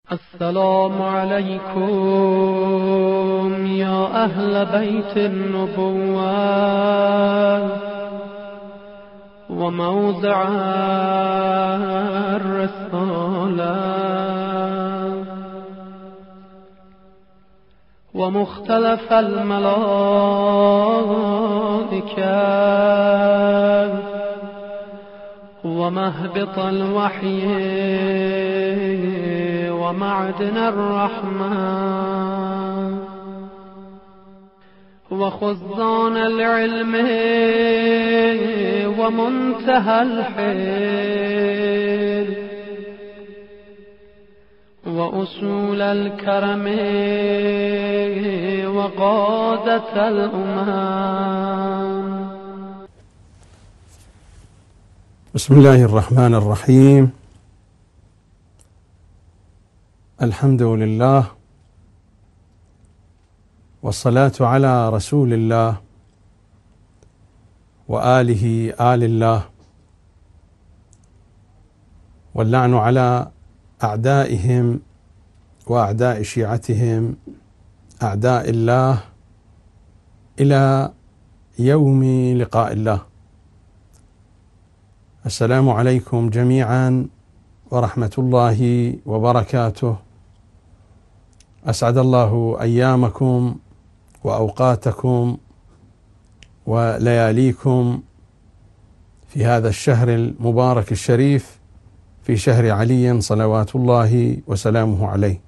السلام عليكم يا أهل بيت النبوة وموضع الرسالة ومختلف الملائكة ومهبط الوحي ومعدن الرحمة وخزان العلم ومنتهى الحيل وأصول الكرم وقادة الأمم. بسم الله الرحمن الرحيم. الحمد لله والصلاة على رسول الله وآله آل الله، واللعن على أعدائهم وأعداء شيعتهم أعداء الله إلى يوم لقاء الله. السلام عليكم جميعا ورحمة الله وبركاته. أسعد الله أيامكم وأوقاتكم ولياليكم في هذا الشهر المبارك الشريف، في شهر علي صلوات الله وسلامه عليه.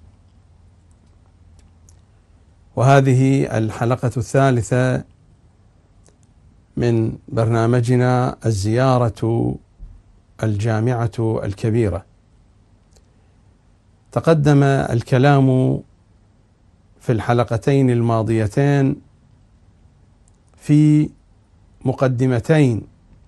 وهذه الحلقة الثالثة من برنامجنا الزيارة الجامعة الكبيرة. تقدم الكلام في الحلقتين الماضيتين في مقدمتين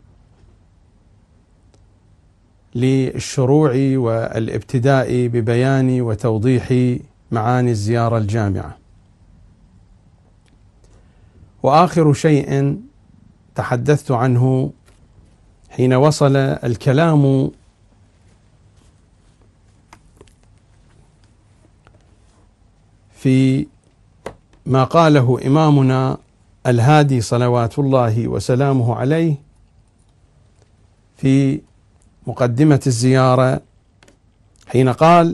للشروع والابتداء ببيان وتوضيح معاني الزيارة الجامعة. وآخر شيء تحدثت عنه حين وصل الكلام في ما قاله إمامنا الهادي صلوات الله وسلامه عليه في مقدمة الزيارة، حين قال: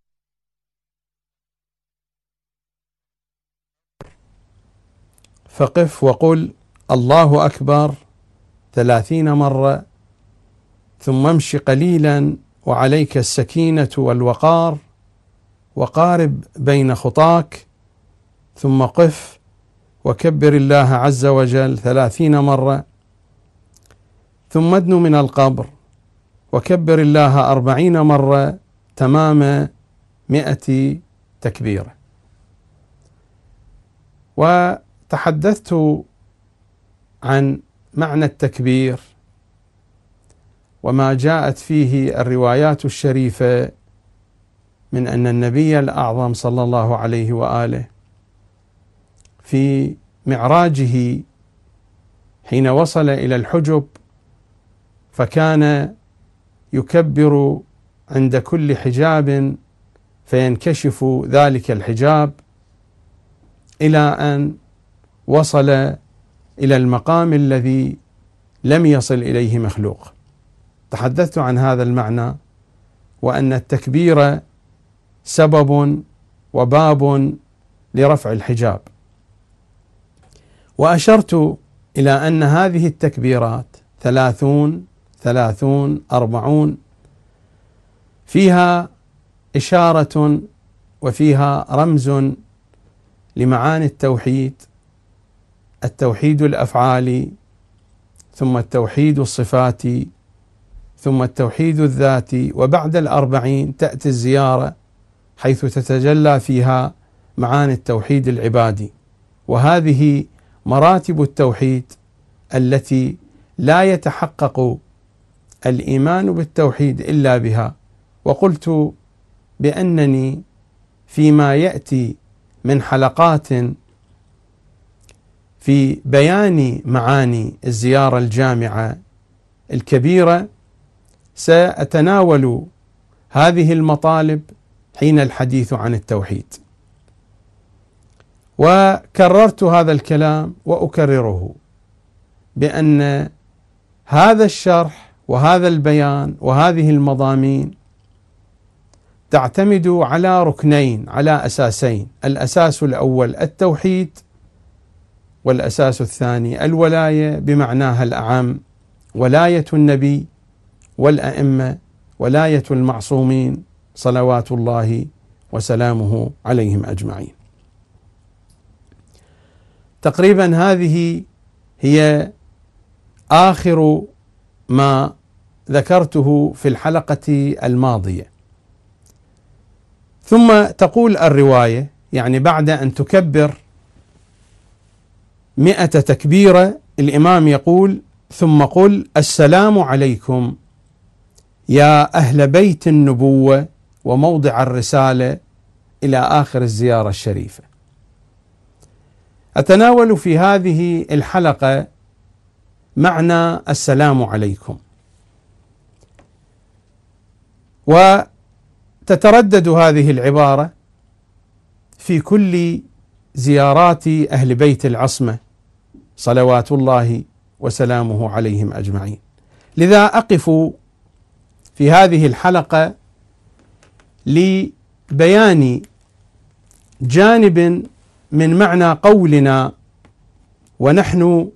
فقف وقل الله أكبر 30 مرة، ثم امش قليلا وعليك السكينة والوقار، وقارب بين خطاك، ثم قف وكبر الله عز وجل 30 مرة، ثم ادن من القبر وكبر الله 40 مرة تمام 100 تكبيرة. وتحدثت عن معنى التكبير وما جاءت فيه الروايات الشريفة من أن النبي الأعظم صلى الله عليه وآله في معراجه حين وصل إلى الحجب فكان يكبر عند كل حجاب فينكشف ذلك الحجاب إلى أن وصل إلى المقام الذي لم يصل إليه مخلوق. تحدثت عن هذا المعنى، وأن التكبير سبب وباب لرفع الحجاب. وأشرت إلى أن هذه التكبيرات 30 30 40 فيها إشارة وفيها رمز لمعاني التوحيد، التوحيد الأفعالي، ثم التوحيد الصفاتي، ثم التوحيد الذاتي، وبعد 40 تأتي الزيارة حيث تتجلى فيها معاني التوحيد العبادي. وهذه مراتب التوحيد التي لا يتحقق الإيمان بالتوحيد إلا بها. وقلت بأنني فيما يأتي من حلقات في بيان معاني الزيارة الجامعة الكبيرة سأتناول هذه المطالب حين الحديث عن التوحيد. وكررت هذا الكلام وأكرره بأن هذا الشرح وهذا البيان وهذه المضامين تعتمد على ركنين، على أساسين: الأساس الأول التوحيد، والأساس الثاني الولاية بمعناها الأعم، ولاية النبي والأئمة، ولاية المعصومين صلوات الله وسلامه عليهم أجمعين. تقريبا هذه هي آخر ما ذكرته في الحلقة الماضية. ثم تقول الرواية، يعني بعد أن تكبر 100 تكبيرة، الإمام يقول: ثم قل السلام عليكم يا أهل بيت النبوة وموضع الرسالة، إلى آخر الزيارة الشريفة. أتناول في هذه الحلقة معنى السلام عليكم، وتتردد هذه العبارة في كل زيارات أهل بيت العصمة صلوات الله وسلامه عليهم أجمعين. لذا أقف في هذه الحلقة لبيان جانب من معنى قولنا ونحن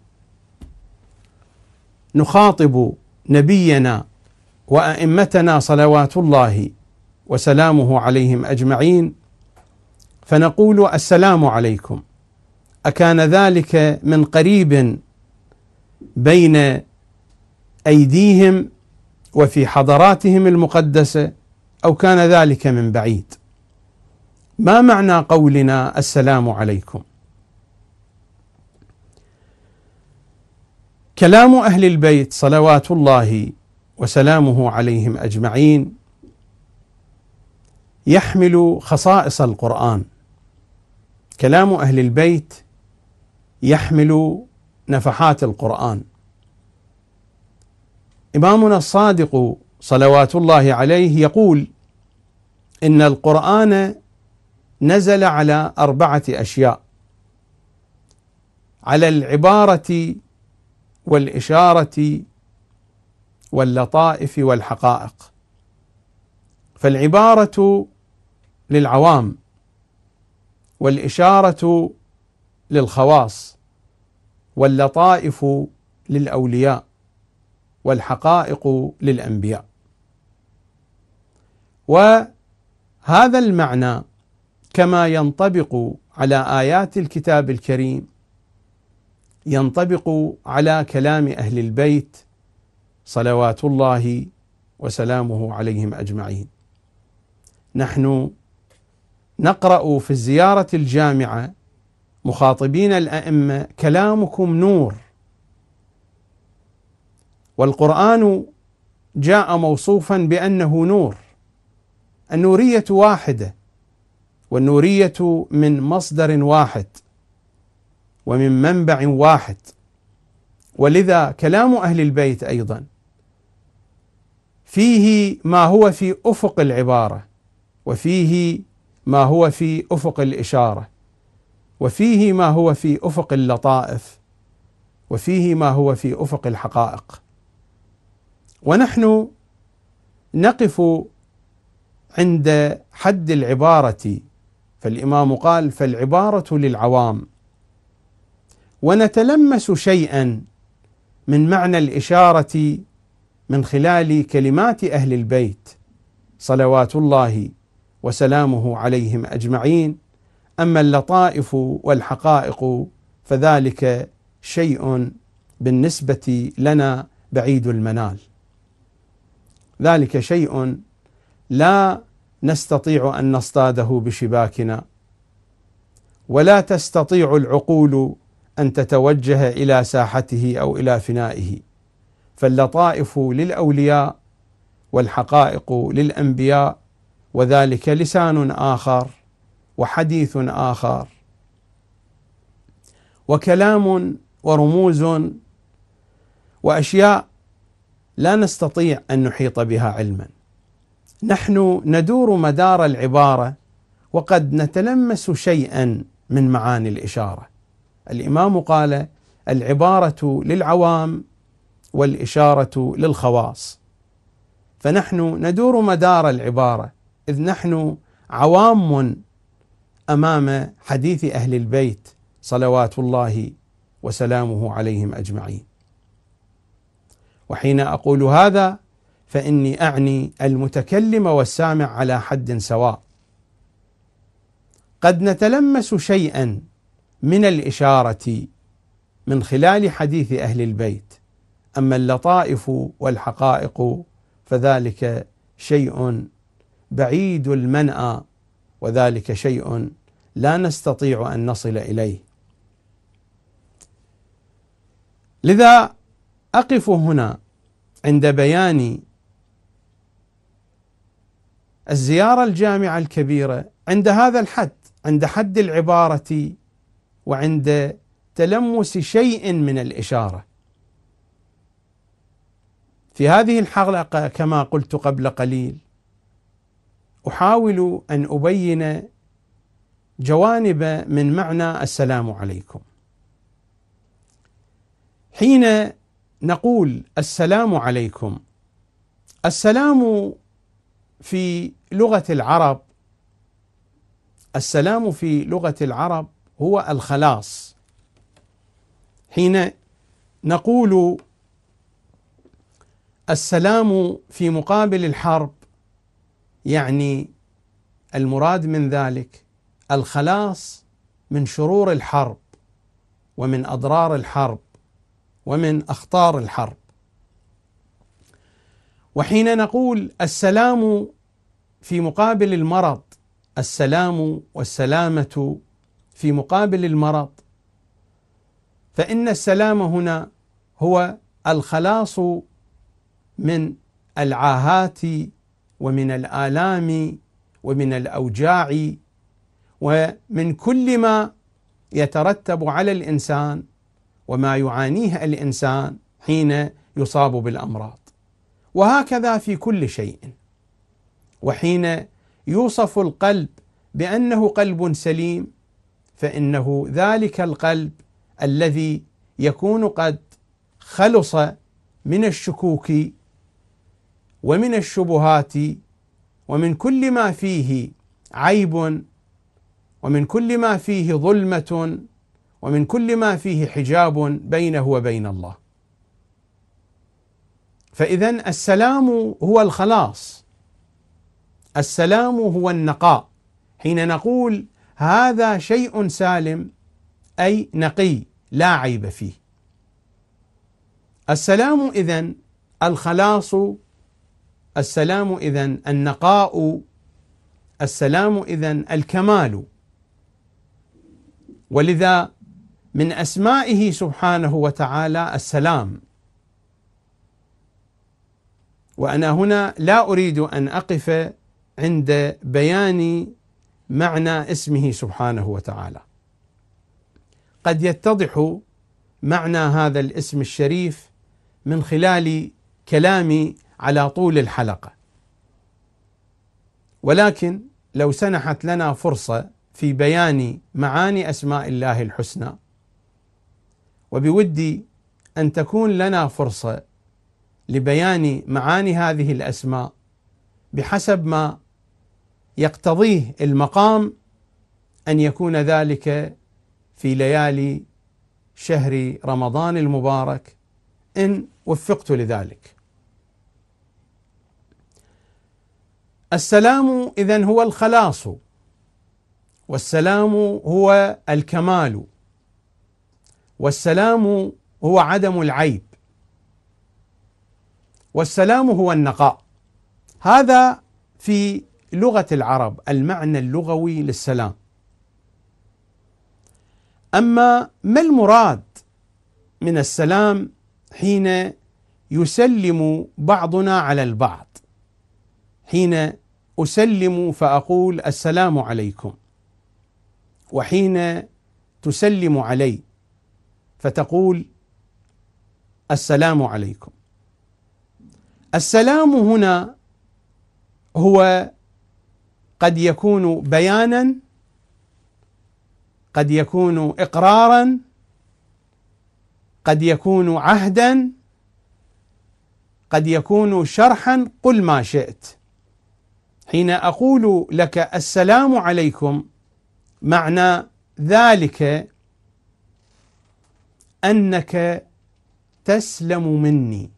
نخاطب نبينا وأئمتنا صلوات الله وسلامه عليهم أجمعين، فنقول السلام عليكم. أكان ذلك من قريب بين أيديهم وفي حضراتهم المقدسة، أو كان ذلك من بعيد؟ ما معنى قولنا السلام عليكم؟ كلام أهل البيت صلوات الله وسلامه عليهم أجمعين يحمل خصائص القرآن. كلام أهل البيت يحمل نفحات القرآن. إمامنا الصادق صلوات الله عليه يقول: إن القرآن نزل على 4 أشياء: على العبارة والإشارة واللطائف والحقائق. فالعبارة للعوام، والإشارة للخواص، واللطائف للأولياء، والحقائق للأنبياء. وهذا المعنى كما ينطبق على آيات الكتاب الكريم ينطبق على كلام أهل البيت صلوات الله وسلامه عليهم أجمعين. نحن نقرأ في الزيارة الجامعة مخاطبين الأئمة: كلامكم نور. والقرآن جاء موصوفا بأنه نور. النورية واحدة، والنورية من مصدر واحد ومن منبع واحد. ولذا كلام أهل البيت أيضا فيه ما هو في أفق العبارة، وفيه ما هو في أفق الإشارة، وفيه ما هو في أفق اللطائف، وفيه ما هو في أفق الحقائق. ونحن نقف عند حد العبارة، فالإمام قال: فالعبارة للعوام. ونتلمس شيئا من معنى الإشارة من خلال كلمات أهل البيت صلوات الله وسلامه عليهم أجمعين. أما اللطائف والحقائق فذلك شيء بالنسبة لنا بعيد المنال، ذلك شيء لا نستطيع أن نصطاده بشباكنا، ولا تستطيع العقول أن تتوجه إلى ساحته أو إلى فنائه. فاللطائف للأولياء والحقائق للأنبياء، وذلك لسان آخر وحديث آخر وكلام ورموز وأشياء لا نستطيع أن نحيط بها علما. نحن ندور مدار العبارة وقد نتلمس شيئا من معاني الإشارة. الإمام قال: العبارة للعوام والإشارة للخواص، فنحن ندور مدار العبارة إذ نحن عوام أمام حديث أهل البيت صلوات الله وسلامه عليهم أجمعين. وحين أقول هذا فإني أعني المتكلم والسامع على حد سواء. قد نتلمس شيئا من الإشارة من خلال حديث أهل البيت، أما اللطائف والحقائق فذلك شيء بعيد المنأى، وذلك شيء لا نستطيع أن نصل إليه. لذا أقف هنا عند بيان الزيارة الجامعة الكبيرة عند هذا الحد، عند حد العبارة وعند تلمس شيء من الإشارة. في هذه الحلقة كما قلت قبل قليل أحاول أن أبين جوانب من معنى السلام عليكم. حين نقول السلام عليكم، السلام في لغة العرب، السلام في لغة العرب هو الخلاص. حين نقول السلام في مقابل الحرب، يعني المراد من ذلك الخلاص من شرور الحرب ومن أضرار الحرب ومن أخطار الحرب. وحين نقول السلام في مقابل المرض، السلام والسلامة في مقابل المرض، فإن السلام هنا هو الخلاص من العاهات ومن الآلام ومن الأوجاع ومن كل ما يترتب على الإنسان وما يعانيه الإنسان حين يصاب بالأمراض، وهكذا في كل شيء. وحين يوصف القلب بأنه قلب سليم، فإنه ذلك القلب الذي يكون قد خلص من الشكوك ومن الشبهات ومن كل ما فيه عيب ومن كل ما فيه ظلمة ومن كل ما فيه حجاب بينه وبين الله. فإذن السلام هو الخلاص، السلام هو النقاء. حين نقول هذا شيء سالم أي نقي لا عيب فيه. السلام إذن الخلاص، السلام إذن النقاء، السلام إذن الكمال. ولذا من أسمائه سبحانه وتعالى السلام. وأنا هنا لا أريد أن أقف عند بيان معنى اسمه سبحانه وتعالى، قد يتضح معنى هذا الاسم الشريف من خلال كلامي على طول الحلقة، ولكن لو سنحت لنا فرصة في بيان معاني أسماء الله الحسنى، وبودي أن تكون لنا فرصة لبيان معاني هذه الأسماء بحسب ما يقتضيه المقام، أن يكون ذلك في ليالي شهر رمضان المبارك إن وفقت لذلك. السلام إذن هو الخلاص، والسلام هو الكمال، والسلام هو عدم العيب، والسلام هو النقاء. هذا في لغة العرب المعنى اللغوي للسلام. أما ما المراد من السلام حين يسلم بعضنا على البعض؟ حين أسلم فأقول السلام عليكم، وحين تسلم علي فتقول السلام عليكم. السلام هنا هو قد يكون بيانا، قد يكون إقرارا، قد يكون عهدا، قد يكون شرحا، قل ما شئت. حين أقول لك السلام عليكم معنى ذلك أنك تسلم مني،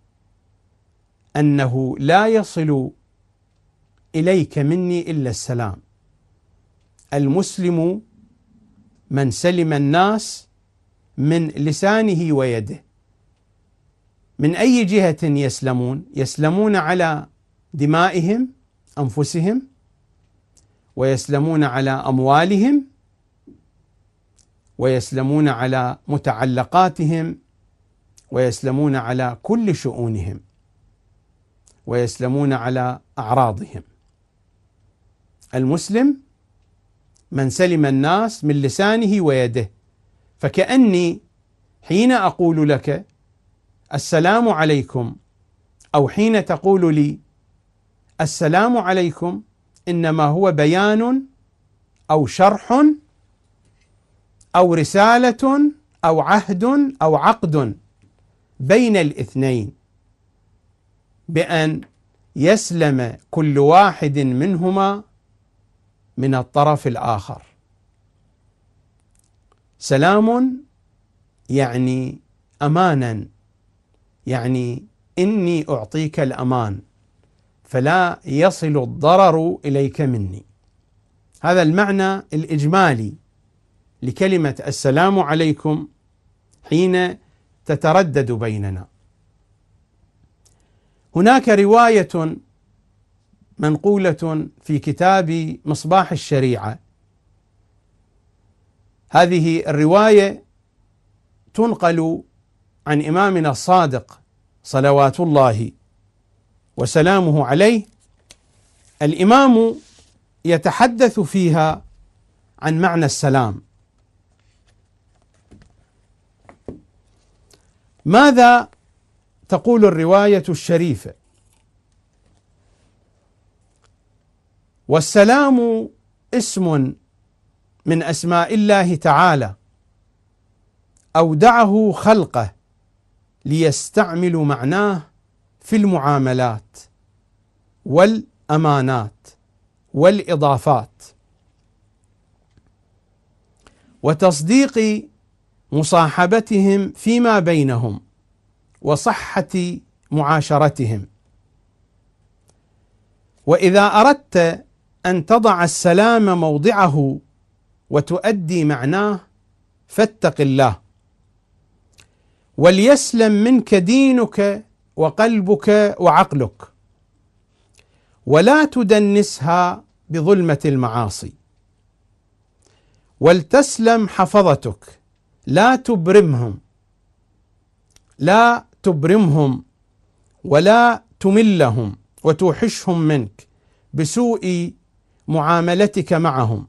أنه لا يصل إليك مني إلا السلام. المسلم من سلم الناس من لسانه ويده. من أي جهة يسلمون؟ يسلمون على دمائهم أنفسهم، ويسلمون على أموالهم، ويسلمون على متعلقاتهم، ويسلمون على كل شؤونهم، ويسلمون على أعراضهم. المسلم من سلم الناس من لسانه ويده. فكأني حين أقول لك السلام عليكم، أو حين تقول لي السلام عليكم، إنما هو بيان أو شرح أو رسالة أو عهد أو عقد بين الاثنين، بأن يسلم كل واحد منهما من الطرف الآخر. سلام يعني أمانا، يعني إني أعطيك الأمان فلا يصل الضرر إليك مني. هذا المعنى الإجمالي لكلمة السلام عليكم حين تتردد بيننا. هناك رواية منقولة في كتاب مصباح الشريعة. هذه الرواية تنقل عن إمامنا الصادق صلوات الله وسلامه عليه. الإمام يتحدث فيها عن معنى السلام. ماذا تقول الرواية الشريفة؟ والسلام اسم من أسماء الله تعالى أودعه خلقه ليستعملوا معناه في المعاملات والأمانات والإضافات وتصديق مصاحبتهم فيما بينهم وصحة معاشرتهم. وإذا أردت أن تضع السلام موضعه وتؤدي معناه فاتق الله، وليسلم منك دينك وقلبك وعقلك، ولا تدنسها بظلمة المعاصي، ولتسلم حفظتك، لا تبرمهم ولا تملهم وتوحشهم منك بسوء معاملتك معهم.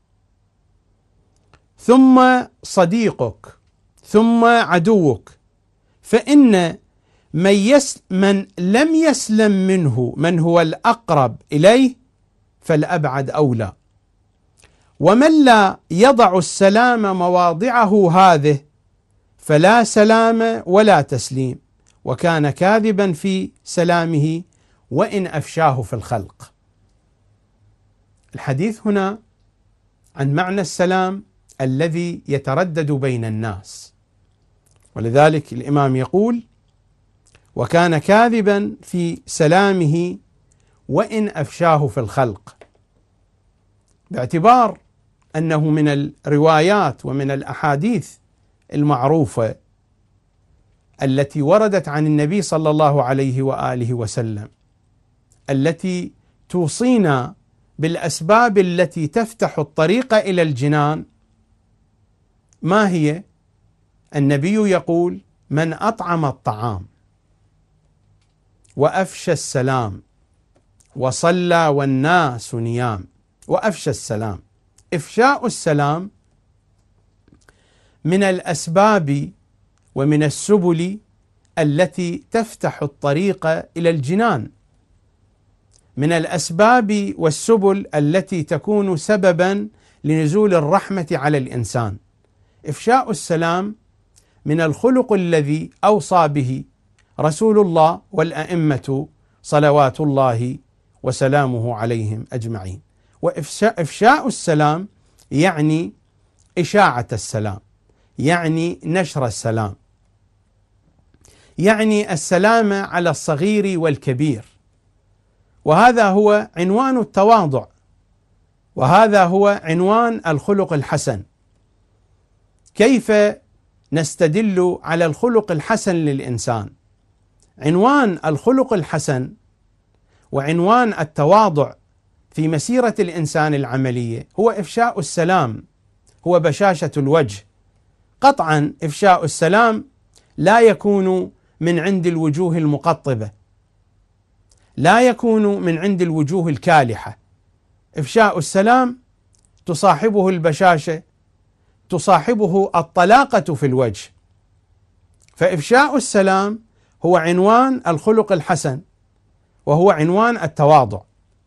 ثم صديقك، ثم عدوك، فإن من لم يسلم منه من هو الأقرب إليه فالأبعد أولى. ومن لا يضع السلام مواضعه هذه فلا سلام ولا تسليم، وكان كاذبا في سلامه وإن أفشاه في الخلق. الحديث هنا عن معنى السلام الذي يتردد بين الناس، ولذلك الإمام يقول: وكان كاذبا في سلامه وإن أفشاه في الخلق، باعتبار أنه من الروايات ومن الأحاديث المعروفة التي وردت عن النبي صلى الله عليه وآله وسلم التي توصينا بالأسباب التي تفتح الطريق إلى الجنان. ما هي؟ النبي يقول: من أطعم الطعام وأفشى السلام وصلى والناس نيام. وأفشى السلام، إفشاء السلام من الأسباب ومن السبل التي تفتح الطريق إلى الجنان. من الأسباب والسبل التي تكون سببا لنزول الرحمة على الإنسان. إفشاء السلام من الخلق الذي أوصى به رسول الله والأئمة صلوات الله وسلامه عليهم أجمعين. وإفشاء السلام يعني إشاعة السلام، يعني نشر السلام، يعني السلام على الصغير والكبير، وهذا هو عنوان التواضع، وهذا هو عنوان الخلق الحسن. كيف نستدل على الخلق الحسن للإنسان؟ عنوان الخلق الحسن وعنوان التواضع في مسيرة الإنسان العملية هو إفشاء السلام، هو بشاشة الوجه. قطعا إفشاء السلام لا يكون من عند الوجوه المقطبة، لا يكون من عند الوجوه الكالحة. إفشاء السلام تصاحبه البشاشة، تصاحبه الطلاقة في الوجه. فإفشاء السلام هو عنوان الخلق الحسن، وهو عنوان التواضع.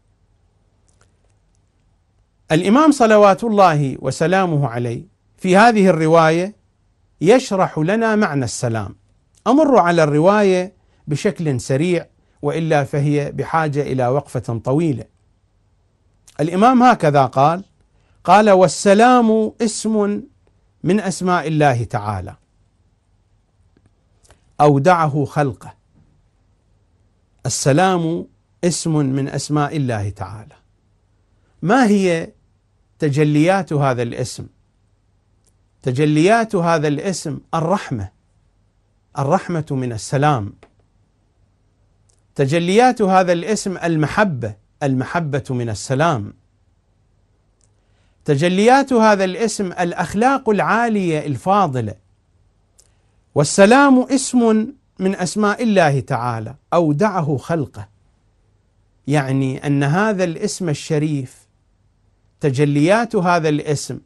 الإمام صلوات الله وسلامه عليه في هذه الرواية يشرح لنا معنى السلام. أمر على الرواية بشكل سريع، وإلا فهي بحاجة إلى وقفة طويلة. الإمام هكذا قال: والسلام اسم من أسماء الله تعالى أودعه خلقه. السلام اسم من أسماء الله تعالى. ما هي تجليات هذا الاسم؟ تجليات هذا الاسم الرحمة، الرحمة من السلام. تجليات هذا الاسم المحبة، المحبة من السلام. تجليات هذا الاسم الأخلاق العالية الفاضلة. والسلام اسم من أسماء الله تعالى أودعه خلقه، يعني أن هذا الاسم الشريف، تجليات هذا الاسم،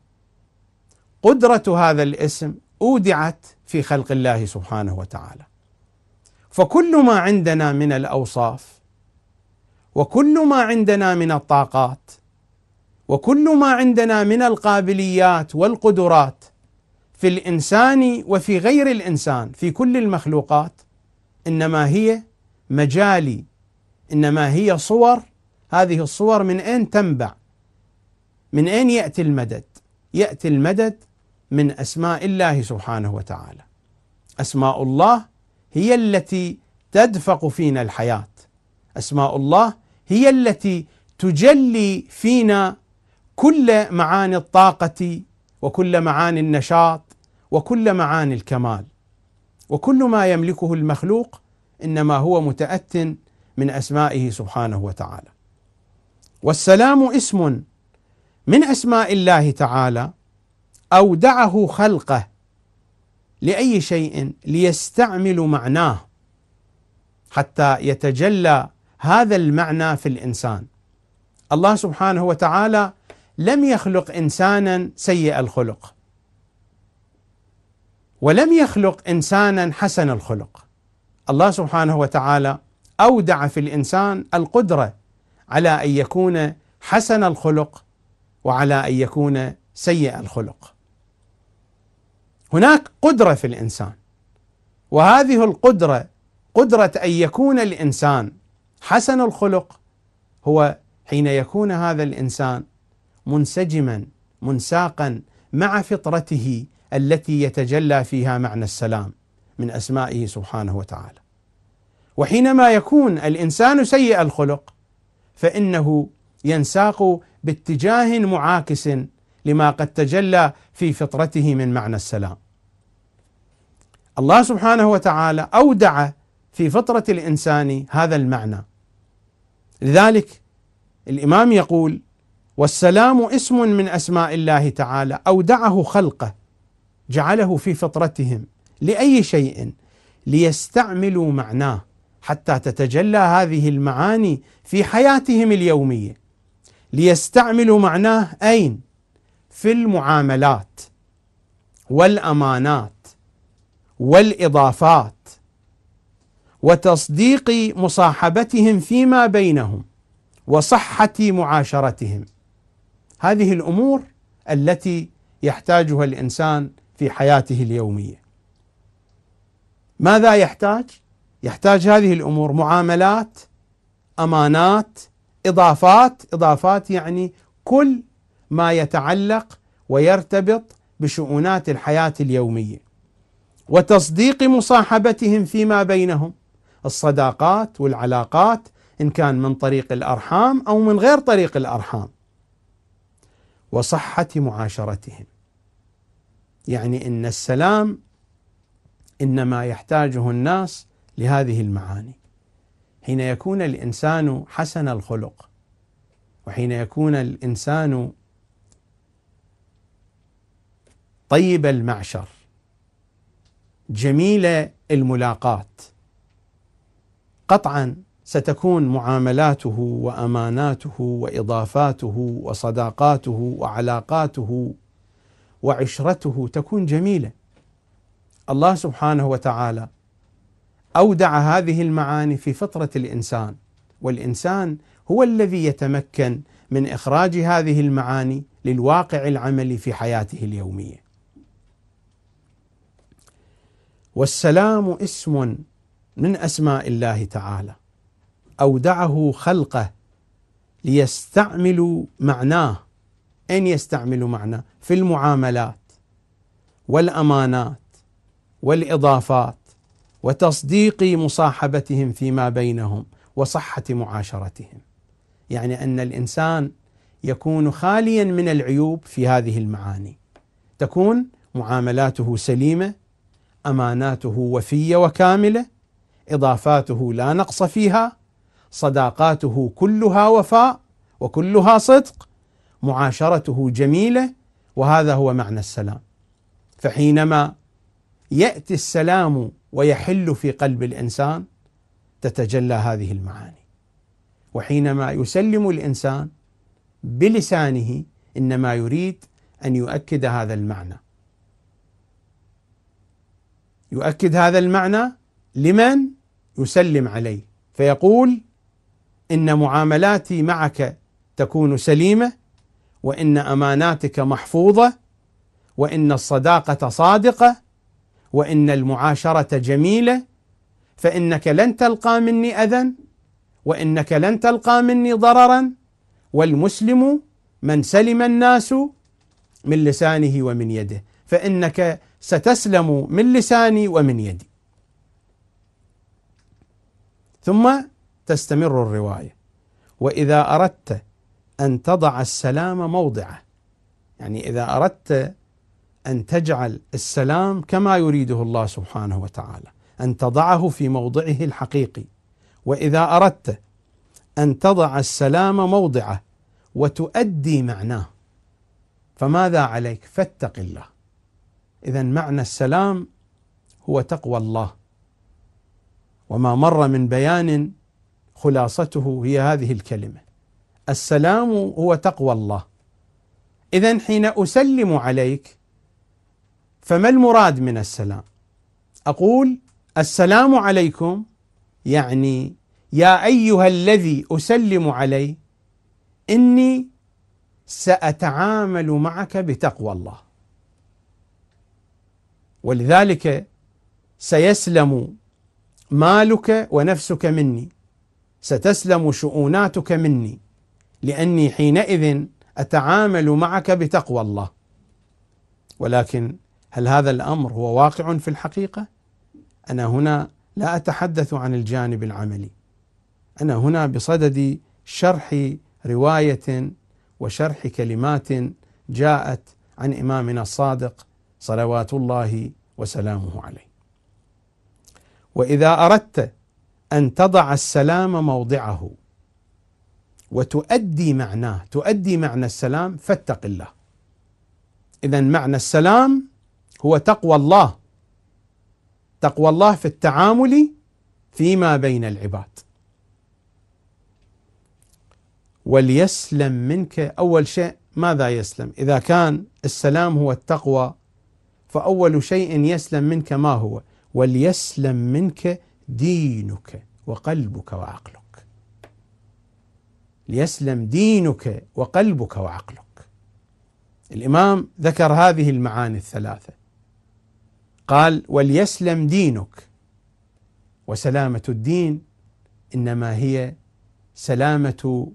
قدرة هذا الاسم أودعت في خلق الله سبحانه وتعالى. فكل ما عندنا من الأوصاف، وكل ما عندنا من الطاقات، وكل ما عندنا من القابليات والقدرات في الإنسان وفي غير الإنسان، في كل المخلوقات، إنما هي مجالي، إنما هي صور. هذه الصور من أين تنبع؟ من أين يأتي المدد؟ يأتي المدد من أسماء الله سبحانه وتعالى. أسماء الله هي التي تدفق فينا الحياة، أسماء الله هي التي تجلي فينا كل معاني الطاقة، وكل معاني النشاط، وكل معاني الكمال. وكل ما يملكه المخلوق إنما هو متأت من أسمائه سبحانه وتعالى. والسلام اسم من أسماء الله تعالى أودعه خلقه لأي شيء ليستعمل معناه حتى يتجلى هذا المعنى في الإنسان. الله سبحانه وتعالى لم يخلق إنسانا سيء الخلق، ولم يخلق إنسانا حسن الخلق. الله سبحانه وتعالى أودع في الإنسان القدرة على أن يكون حسن الخلق وعلى أن يكون سيء الخلق. هناك قدرة في الإنسان، وهذه القدرة قدرة أن يكون الإنسان حسن الخلق هو حين يكون هذا الإنسان منسجما منساقا مع فطرته التي يتجلى فيها معنى السلام من أسمائه سبحانه وتعالى. وحينما يكون الإنسان سيء الخلق فإنه ينساق باتجاه معاكس لما قد تجلى في فطرته من معنى السلام. الله سبحانه وتعالى أودع في فطرة الإنسان هذا المعنى. لذلك الإمام يقول: والسلام اسم من أسماء الله تعالى أودعه خلقه، جعله في فطرتهم لأي شيء ليستعملوا معناه حتى تتجلى هذه المعاني في حياتهم اليومية. ليستعملوا معناه أين؟ في المعاملات والأمانات والإضافات وتصديق مصاحبتهم فيما بينهم. وصحة معاشرتهم. هذه الأمور التي يحتاجها الإنسان في حياته اليومية. ماذا يحتاج؟ يحتاج هذه الأمور: معاملات، أمانات، إضافات يعني كل ما يتعلق ويرتبط بشؤونات الحياة اليومية، وتصديق مصاحبتهم فيما بينهم، الصداقات والعلاقات إن كان من طريق الأرحام أو من غير طريق الأرحام، وصحة معاشرتهم. يعني إن السلام إنما يحتاجه الناس لهذه المعاني. حين يكون الإنسان حسن الخلق، وحين يكون الإنسان طيب المعشر، جميل الملاقات، قطعا ستكون معاملاته وأماناته وإضافاته وصداقاته وعلاقاته وعشرته تكون جميلة. الله سبحانه وتعالى أودع هذه المعاني في فطرة الإنسان، والإنسان هو الذي يتمكن من إخراج هذه المعاني للواقع العملي في حياته اليومية. والسلام اسم من أسماء الله تعالى أودعه خلقه ليستعملوا معناه. أين يستعملوا معناه؟ في المعاملات والأمانات والإضافات، وتصديق مصاحبتهم فيما بينهم، وصحة معاشرتهم. يعني أن الإنسان يكون خاليا من العيوب في هذه المعاني، تكون معاملاته سليمة، أماناته وفية وكاملة، إضافاته لا نقص فيها، صداقاته كلها وفاء وكلها صدق، معاشرته جميلة. وهذا هو معنى السلام. فحينما يأتي السلام ويحل في قلب الإنسان تتجلى هذه المعاني. وحينما يسلم الإنسان بلسانه إنما يريد أن يؤكد هذا المعنى. يؤكد هذا المعنى لمن يسلم عليه، فيقول: إن معاملاتي معك تكون سليمة، وإن أماناتك محفوظة، وإن الصداقة صادقة، وإن المعاشرة جميلة، فإنك لن تلقى مني أذى، وإنك لن تلقى مني ضررا، والمسلم من سلم الناس من لسانه ومن يده، فإنك ستسلم من لساني ومن يدي. ثم تستمر الرواية: وإذا أردت أن تضع السلام موضعه. يعني إذا أردت أن تجعل السلام كما يريده الله سبحانه وتعالى، أن تضعه في موضعه الحقيقي. وإذا أردت أن تضع السلام موضعه وتؤدي معناه، فماذا عليك؟ فاتق الله. إذن معنى السلام هو تقوى الله، وما مر من بيان خلاصته هي هذه الكلمة: السلام هو تقوى الله. إذن حين أسلم عليك فما المراد من السلام؟ أقول السلام عليكم، يعني يا أيها الذي أسلم عليه إني سأتعامل معك بتقوى الله، ولذلك سيسلم مالك ونفسك مني، ستسلم شؤوناتك مني، لأني حينئذ أتعامل معك بتقوى الله. ولكن هل هذا الأمر هو واقع في الحقيقة؟ أنا هنا لا أتحدث عن الجانب العملي، أنا هنا بصدد شرح رواية وشرح كلمات جاءت عن إمامنا الصادق صلوات الله وسلامه عليه. وإذا أردت أن تضع السلام موضعه وتؤدي معناه، تؤدي معنى السلام، فاتق الله. إذن معنى السلام هو تقوى الله، تقوى الله في التعامل فيما بين العباد. وليسلم منك، أول شيء ماذا يسلم؟ إذا كان السلام هو التقوى، فأول شيء يسلم منك ما هو؟ وليسلم منك دينك وقلبك وعقلك. ليسلم دينك وقلبك وعقلك. الإمام ذكر هذه المعاني الثلاثة، قال وليسلم دينك، وسلامة الدين إنما هي سلامة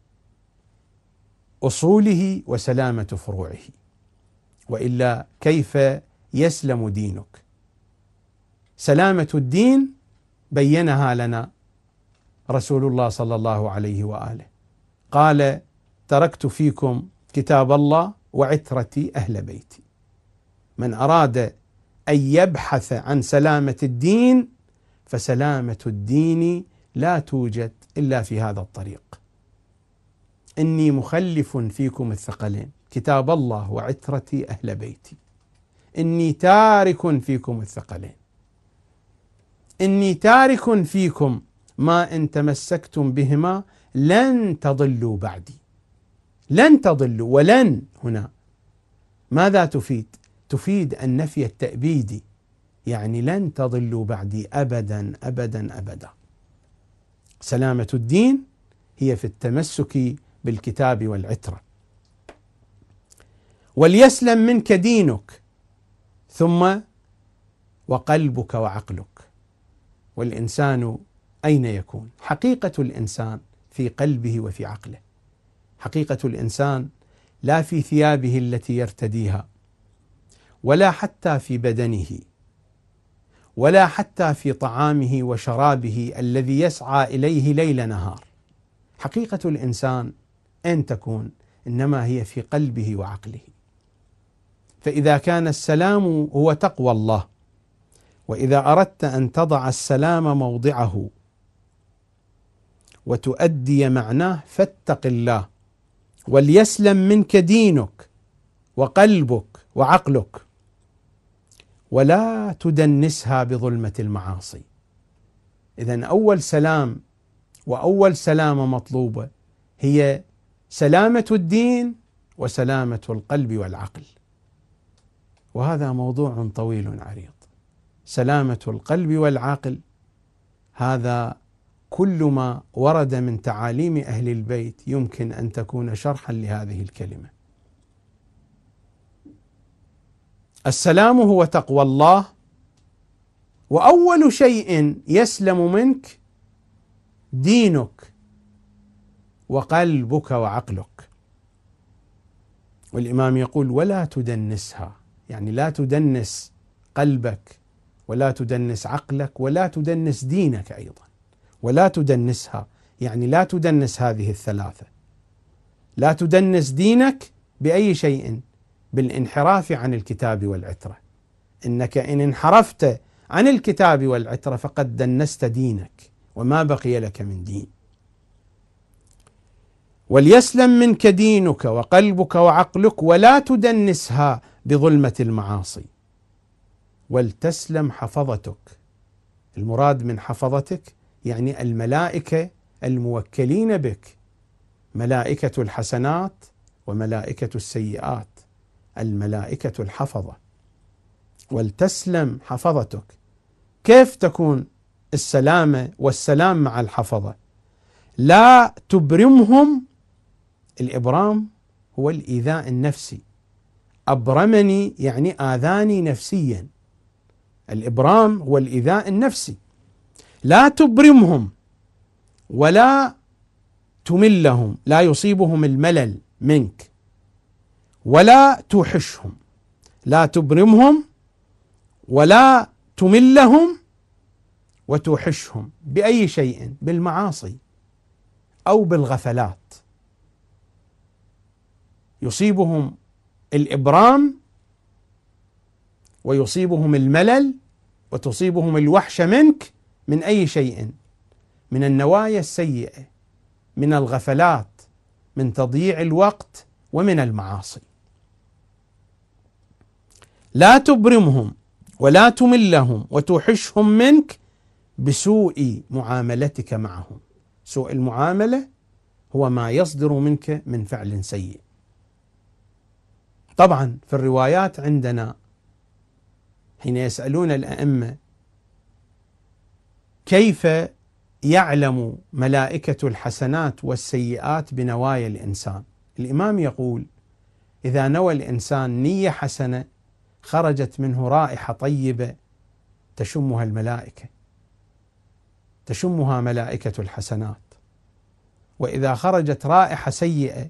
أصوله وسلامة فروعه، وإلا كيف يسلم دينك؟ سلامة الدين بينها لنا رسول الله صلى الله عليه وآله، قال تركت فيكم كتاب الله وعترتي أهل بيتي. من أراد أن يبحث عن سلامة الدين فسلامة الدين لا توجد إلا في هذا الطريق. إني مخلف فيكم الثقلين، كتاب الله وعترتي أهل بيتي. إني تارك فيكم الثقلين، إني تارك فيكم ما إن تمسكتم بهما لن تضلوا بعدي. لن تضلوا، ولن هنا ماذا تفيد؟ تفيد النفي التأبيدي، يعني لن تضلوا بعدي أبدا أبدا أبدا. سلامة الدين هي في التمسك بالكتاب والعترة. وليسلم منك دينك، ثم وقلبك وعقلك. والإنسان أين يكون؟ حقيقة الإنسان في قلبه وفي عقله. حقيقة الإنسان لا في ثيابه التي يرتديها، ولا حتى في بدنه، ولا حتى في طعامه وشرابه الذي يسعى إليه ليل نهار. حقيقة الإنسان أين تكون؟ إنما هي في قلبه وعقله. فإذا كان السلام هو تقوى الله، وإذا أردت أن تضع السلام موضعه وتؤدي معناه فاتق الله، وليسلم منك دينك وقلبك وعقلك، ولا تدنسها بظلمة المعاصي. إذن أول سلام وأول سلامة مطلوبة هي سلامة الدين وسلامة القلب والعقل، وهذا موضوع طويل عريض. سلامة القلب والعقل هذا كل ما ورد من تعاليم أهل البيت يمكن أن تكون شرحا لهذه الكلمة. السلام هو تقوى الله، وأول شيء يسلم منك دينك وقلبك وعقلك. والإمام يقول ولا تدنسها، يعني لا تدنس قلبك ولا تدنس عقلك ولا تدنس دينك أيضا. ولا تدنسها يعني لا تدنس هذه الثلاثة. لا تدنس دينك بأي شيء؟ بالانحراف عن الكتاب والعترة. إنك إن انحرفت عن الكتاب والعترة فقد دنست دينك وما بقي لك من دين. وليسلم منك دينك وقلبك وعقلك، ولا تدنسها بظلمة المعاصي. ولتسلم حفظتك. المراد من حفظتك يعني الملائكة الموكلين بك، ملائكة الحسنات وملائكة السيئات، الملائكة الحفظة. ولتسلم حفظتك. كيف تكون السلامة والسلام مع الحفظة؟ لا تبرمهم. الإبرام هو الإيذاء النفسي. أبرمني يعني آذاني نفسيا. الإبرام هو الإيذاء النفسي. لا تبرمهم ولا تملهم، لا يصيبهم الملل منك، ولا توحشهم. لا تبرمهم ولا تملهم وتوحشهم بأي شيء؟ بالمعاصي أو بالغفلات. يصيبهم الإبرام ويصيبهم الملل وتصيبهم الوحشة منك من أي شيء؟ من النوايا السيئة، من الغفلات، من تضييع الوقت، ومن المعاصي. لا تبرمهم ولا تملهم وتوحشهم منك بسوء معاملتك معهم. سوء المعاملة هو ما يصدر منك من فعل سيء. طبعا في الروايات عندنا حين يسألون الأئمة كيف يعلم ملائكة الحسنات والسيئات بنوايا الإنسان. الإمام يقول: إذا نوى الإنسان نية حسنة خرجت منه رائحة طيبة تشمها الملائكة، تشمها ملائكة الحسنات. وإذا خرجت رائحة سيئة،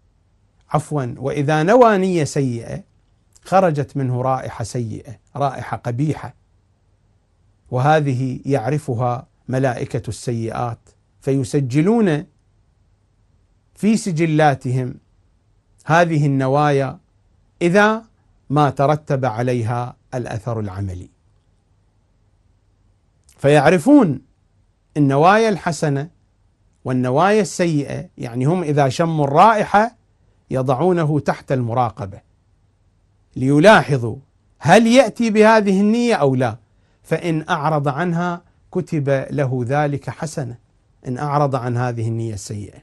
وإذا نوى نية سيئة خرجت منه رائحة سيئة، رائحة قبيحة، وهذه يعرفها ملائكة السيئات فيسجلون في سجلاتهم هذه النوايا إذا ما ترتب عليها الأثر العملي، فيعرفون النوايا الحسنة والنوايا السيئة. يعني هم إذا شموا الرائحة يضعونه تحت المراقبة ليلاحظوا هل يأتي بهذه النية أو لا، فإن أعرض عنها كتب له ذلك حسنة، إن أعرض عن هذه النية السيئة،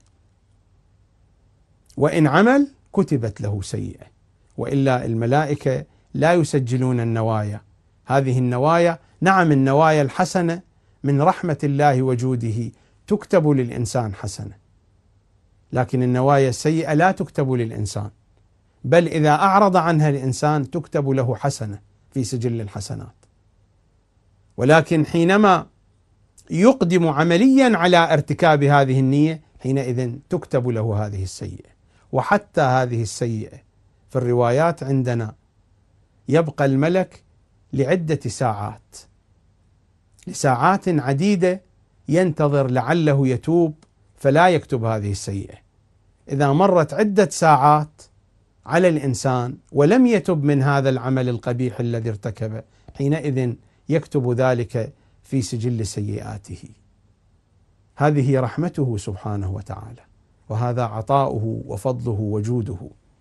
وإن عمل كتبت له سيئة. وإلا الملائكة لا يسجلون النوايا. هذه النوايا، نعم النوايا الحسنة من رحمة الله وجوده تكتب للإنسان حسنة، لكن النوايا السيئة لا تكتب للإنسان، بل إذا أعرض عنها الإنسان تكتب له حسنة في سجل الحسنات. ولكن حينما يقدم عمليا على ارتكاب هذه النية حينئذ تكتب له هذه السيئة. وحتى هذه السيئة في الروايات عندنا يبقى الملك لعدة ساعات، لساعات عديدة ينتظر لعله يتوب فلا يكتب هذه السيئة. إذا مرت عدة ساعات على الإنسان ولم يتب من هذا العمل القبيح الذي ارتكبه حينئذ يكتب ذلك في سجل سيئاته. هذه رحمته سبحانه وتعالى، وهذا عطاؤه وفضله وجوده.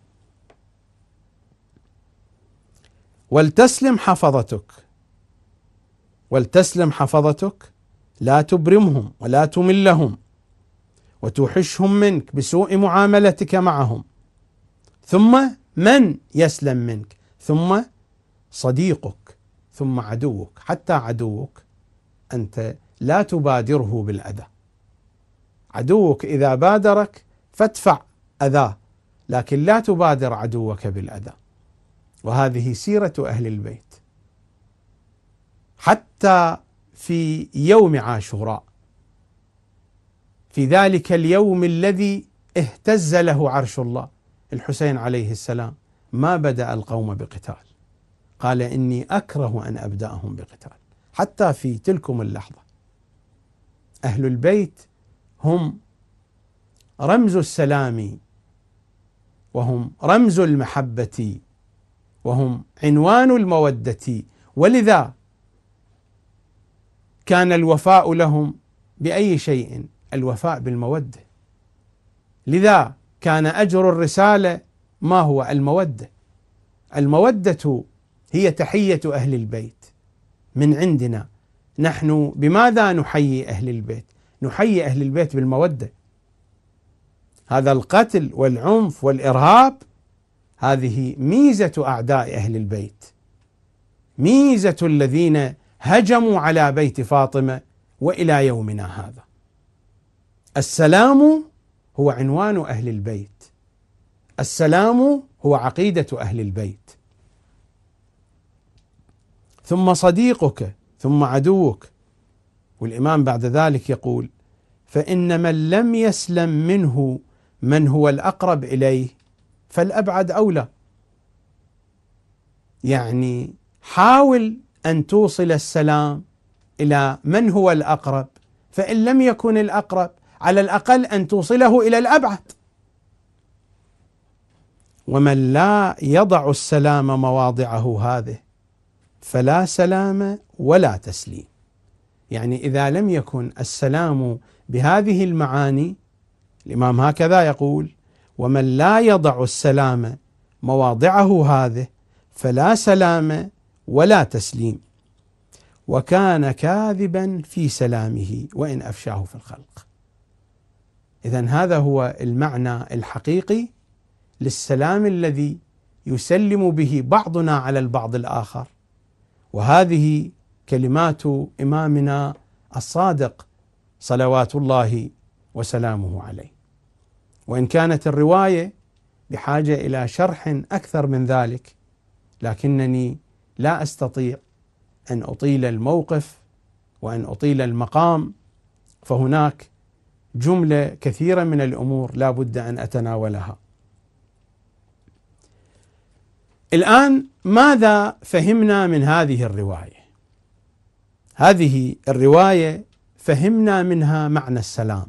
ولتسلم حفظتك لا تبرمهم ولا تملهم وتوحشهم منك بسوء معاملتك معهم. ثم من يسلم منك؟ ثم صديقك، ثم عدوك. حتى عدوك أنت لا تبادره بالأذى. عدوك إذا بادرك فادفع أذاه، لكن لا تبادر عدوك بالأذى. وهذه سيرة أهل البيت. حتى في يوم عاشوراء، في ذلك اليوم الذي اهتز له عرش الله، الحسين عليه السلام ما بدأ القوم بقتال، قال إني أكره أن أبدأهم بقتال. حتى في تلكم اللحظة أهل البيت هم رمز السلام، وهم رمز المحبة، وهم عنوان المودة. ولذا كان الوفاء لهم بأي شيء؟ الوفاء بالمودة. لذا كان أجر الرسالة ما هو؟ المودة. المودة هي تحية أهل البيت من عندنا. نحن بماذا نحيي أهل البيت؟ نحيي أهل البيت بالمودة. هذا القتل والعنف والإرهاب هذه ميزة أعداء أهل البيت، ميزة الذين هجموا على بيت فاطمة وإلى يومنا هذا. السلام هو عنوان أهل البيت، السلام هو عقيدة أهل البيت. ثم صديقك ثم عدوك. والإمام بعد ذلك يقول: فإن من لم يسلم منه من هو الأقرب إليه فالأبعد أولى. يعني حاول أن توصل السلام إلى من هو الأقرب، فإن لم يكن الأقرب على الأقل أن توصله إلى الأبعد. ومن لا يضع السلام مواضعه هذه فلا سلام ولا تسليم. يعني إذا لم يكن السلام بهذه المعاني، الإمام هكذا يقول: ومن لا يضع السلام مواضعه هذه فلا سلام ولا تسليم، وكان كاذبا في سلامه وإن أفشاه في الخلق. إذن هذا هو المعنى الحقيقي للسلام الذي يسلم به بعضنا على البعض الآخر. وهذه كلمات إمامنا الصادق صلوات الله وسلامه عليه. وإن كانت الرواية بحاجة إلى شرح أكثر من ذلك، لكنني لا أستطيع أن أطيل الموقف وأن أطيل المقام، فهناك جملة كثيرة من الأمور لا بد أن أتناولها. الآن ماذا فهمنا من هذه الرواية؟ هذه الرواية فهمنا منها معنى السلام،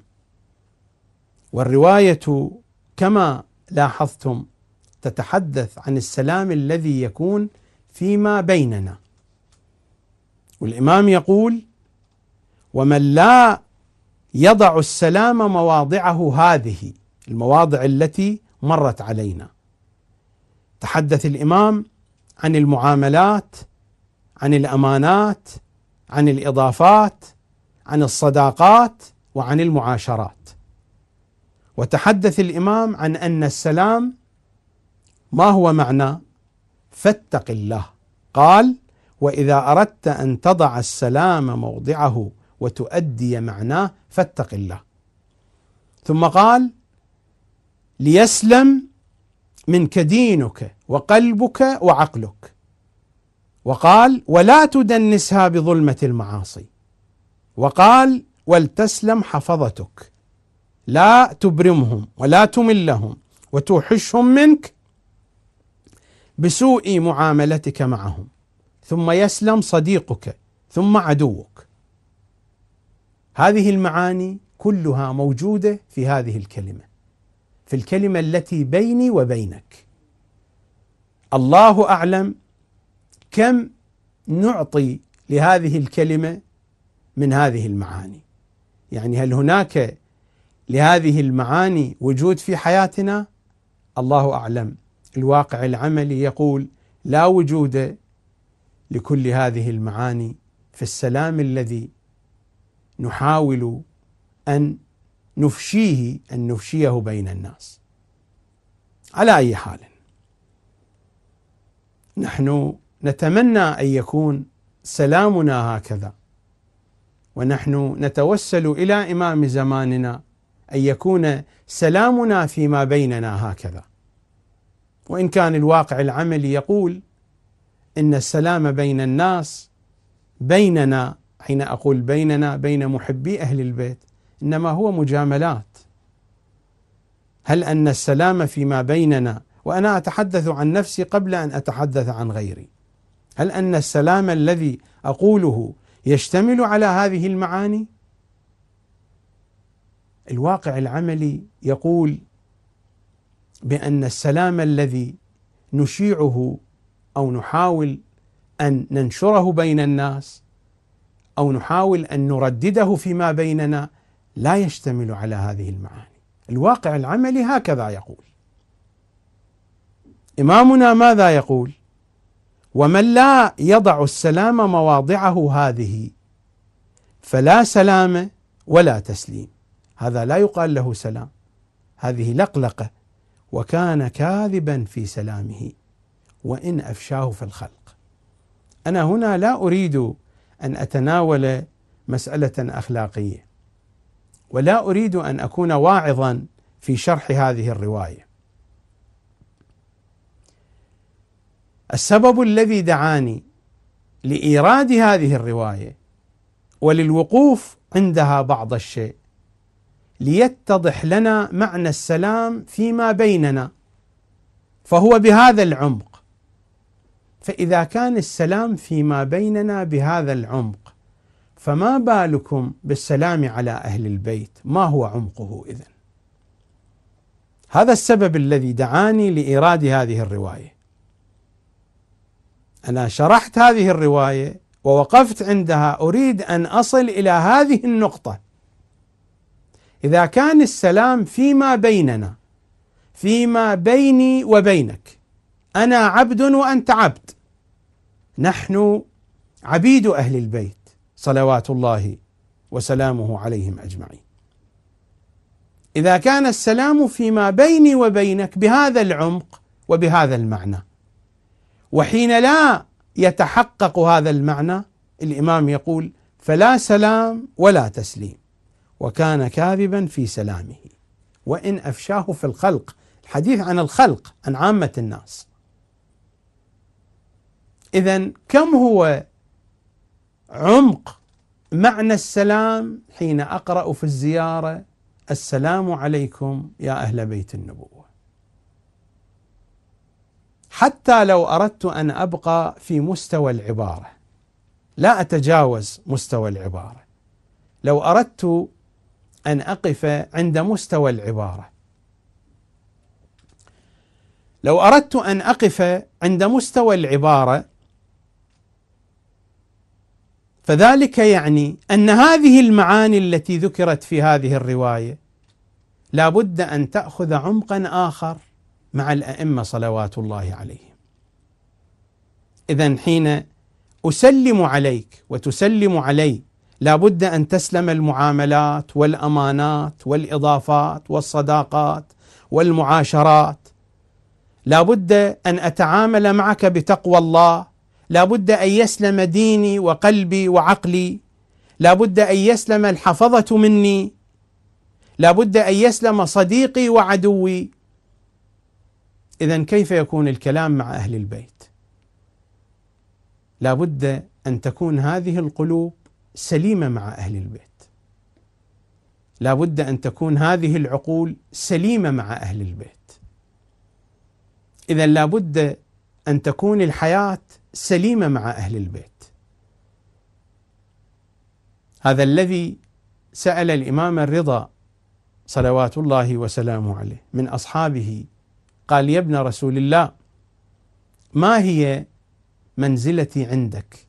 والرواية كما لاحظتم تتحدث عن السلام الذي يكون فيما بيننا. والإمام يقول: ومن لا يضع السلام مواضعه، هذه المواضع التي مرت علينا. تحدث الإمام عن المعاملات، عن الأمانات، عن الإضافات، عن الصداقات، وعن المعاشرات. وتحدث الإمام عن أن السلام ما هو معنى؟ فاتق الله. قال: وإذا أردت أن تضع السلام موضعه وتؤدي معناه فاتق الله. ثم قال: ليسلم منك دينك وقلبك وعقلك. وقال: ولا تدنسها بظلمة المعاصي. وقال: ولتسلم حفظتك، لا تبرمهم ولا تملهم وتوحشهم منك بسوء معاملتك معهم. ثم يسلم صديقك ثم عدوك. هذه المعاني كلها موجودة في هذه الكلمة، في الكلمة التي بيني وبينك. الله أعلم كم نعطي لهذه الكلمة من هذه المعاني. يعني هل هناك لهذه المعاني وجود في حياتنا؟ الله أعلم. الواقع العملي يقول لا وجود لكل هذه المعاني في السلام الذي نحاول أن نفشيه بين الناس. على أي حال، نحن نتمنى أن يكون سلامنا هكذا، ونحن نتوسل إلى إمام زماننا أن يكون سلامنا فيما بيننا هكذا. وإن كان الواقع العملي يقول إن السلام بين الناس، بيننا، حين أقول بيننا بين محبي أهل البيت، إنما هو مجاملات. هل أن السلام فيما بيننا، وأنا أتحدث عن نفسي قبل أن أتحدث عن غيري، هل أن السلام الذي أقوله يشتمل على هذه المعاني؟ الواقع العملي يقول بأن السلام الذي نشيعه أو نحاول أن ننشره بين الناس أو نحاول أن نردده فيما بيننا لا يشتمل على هذه المعاني. الواقع العملي هكذا يقول. إمامنا ماذا يقول؟ ومن لا يضع السلام مواضعه هذه فلا سلام ولا تسليم. هذا لا يقال له سلام، هذه لقلقة، وكان كاذبا في سلامه وإن أفشاه في الخلق. أنا هنا لا أريد أن أتناول مسألة أخلاقية، ولا أريد أن أكون واعظا في شرح هذه الرواية. السبب الذي دعاني لإيراد هذه الرواية وللوقوف عندها بعض الشيء ليتضح لنا معنى السلام فيما بيننا، فهو بهذا العمق. فإذا كان السلام فيما بيننا بهذا العمق، فما بالكم بالسلام على أهل البيت؟ ما هو عمقه إذن؟ هذا السبب الذي دعاني لإيراد هذه الرواية. أنا شرحت هذه الرواية ووقفت عندها، أريد أن أصل إلى هذه النقطة. إذا كان السلام فيما بيننا، فيما بيني وبينك، أنا عبد وأنت عبد، نحن عبيد أهل البيت صلوات الله وسلامه عليهم أجمعين. إذا كان السلام فيما بيني وبينك بهذا العمق وبهذا المعنى، وحين لا يتحقق هذا المعنى، الإمام يقول فلا سلام ولا تسليم. وكان كاذبا في سلامه وإن أفشاه في الخلق. الحديث عن الخلق، عن عامة الناس. إذن كم هو عمق معنى السلام حين أقرأ في الزيارة: السلام عليكم يا أهل بيت النبوة. حتى لو أردت أن أبقى في مستوى العبارة، لا أتجاوز مستوى العبارة، لو أردت أن أقف عند مستوى العبارة، لو أردت أن أقف عند مستوى العبارة، فذلك يعني أن هذه المعاني التي ذكرت في هذه الرواية لا بد أن تأخذ عمقا آخر مع الأئمة صلوات الله عليهم. إذن حين أسلم عليك وتسلم علي لا بد أن تسلم المعاملات والأمانات والإضافات والصداقات والمعاشرات، لا بد أن أتعامل معك بتقوى الله، لا بد أن يسلم ديني وقلبي وعقلي، لا بد أن يسلم الحفظة مني، لا بد أن يسلم صديقي وعدوي. إذن كيف يكون الكلام مع أهل البيت؟ لا بد أن تكون هذه القلوب سليمة مع أهل البيت، لا بد أن تكون هذه العقول سليمة مع أهل البيت. إذن لا بد أن تكون الحياة سليمة مع أهل البيت. هذا الذي سأل الإمام الرضا صلوات الله وسلامه عليه من أصحابه، قال: يا ابن رسول الله، ما هي منزلتي عندك؟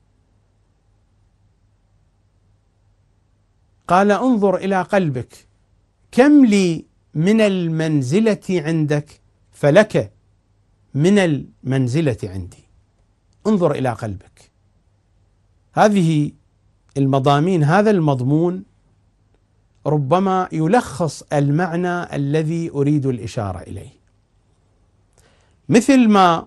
قال: انظر إلى قلبك، كم لي من المنزلة عندك فلك من المنزلة عندي. انظر إلى قلبك. هذه المضامين، هذا المضمون ربما يلخص المعنى الذي أريد الإشارة إليه. مثل ما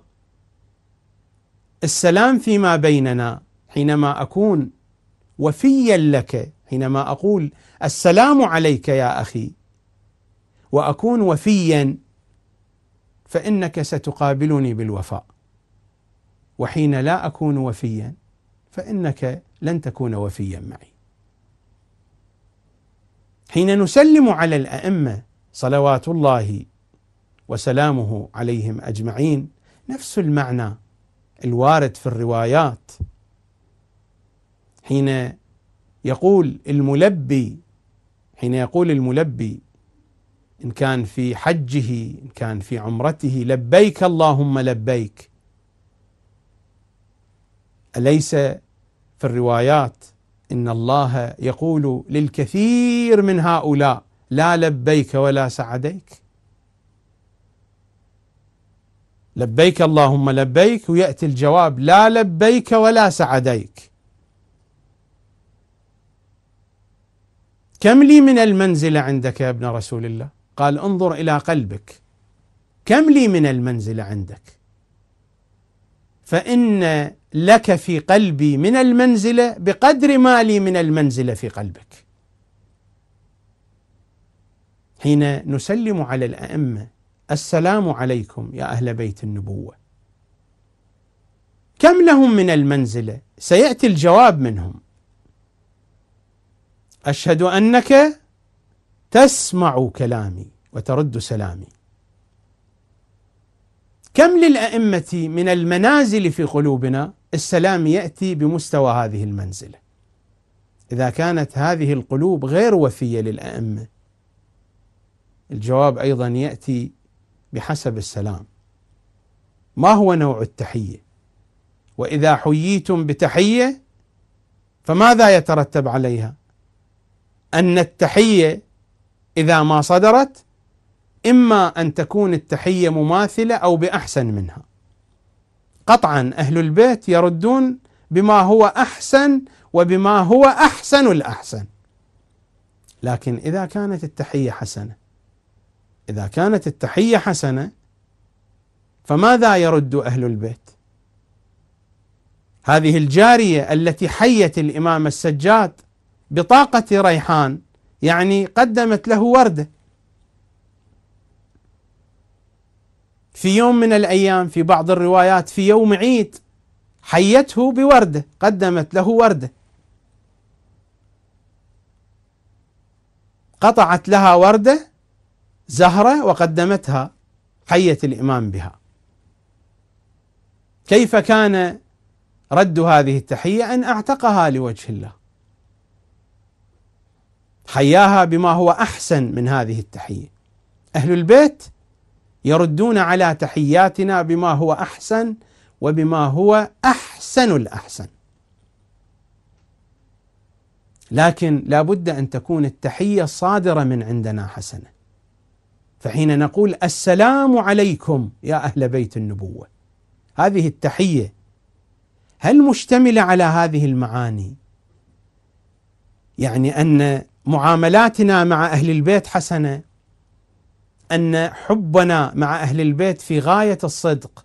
السلام فيما بيننا حينما أكون وفيا لك، حينما أقول السلام عليك يا أخي وأكون وفيا، فإنك ستقابلني بالوفاء، وحين لا أكون وفيا فإنك لن تكون وفيا معي. حين نسلم على الأئمة صلوات الله وسلامه عليهم أجمعين نفس المعنى الوارد في الروايات. حين يقول الملبي إن كان في حجه، إن كان في عمرته: لبيك اللهم لبيك. أليس في الروايات إن الله يقول للكثير من هؤلاء: لا لبيك ولا سعديك؟ لبيك اللهم لبيك، ويأتي الجواب: لا لبيك ولا سعديك. كم لي من المنزلة عندك يا ابن رسول الله؟ قال: انظر إلى قلبك، كم لي من المنزلة عندك؟ فإن لك في قلبي من المنزلة بقدر ما لي من المنزلة في قلبك. حين نسلم على الأئمة: السلام عليكم يا أهل بيت النبوة، كم لهم من المنزلة؟ سيأتي الجواب منهم: أشهد أنك تسمع كلامي وترد سلامي. كم للأئمة من المنازل في قلوبنا؟ السلام يأتي بمستوى هذه المنزلة. إذا كانت هذه القلوب غير وفية للأئمة، الجواب أيضا يأتي بحسب السلام. ما هو نوع التحية؟ وإذا حييتم بتحية فماذا يترتب عليها؟ أن التحية إذا ما صدرت إما أن تكون التحية مماثلة أو بأحسن منها. قطعا أهل البيت يردون بما هو أحسن وبما هو أحسن الأحسن. لكن إذا كانت التحية حسنة، فماذا يرد أهل البيت؟ هذه الجارية التي حيت الإمام السجاد بطاقة ريحان يعني قدمت له وردة في يوم من الأيام، في بعض الروايات في يوم عيد حيته بوردة، قدمت له وردة، قطعت لها وردة زهرة وقدمتها، حيت الإمام بها. كيف كان رد هذه التحية؟ أن أعتقها لوجه الله، حياها بما هو أحسن من هذه التحية. أهل البيت يردون على تحياتنا بما هو أحسن وبما هو أحسن الأحسن، لكن لا بد أن تكون التحية الصادرة من عندنا حسنة. فحين نقول السلام عليكم يا أهل بيت النبوة، هذه التحية هل مشتملة على هذه المعاني؟ يعني أن معاملاتنا مع أهل البيت حسنة، أن حبنا مع أهل البيت في غاية الصدق.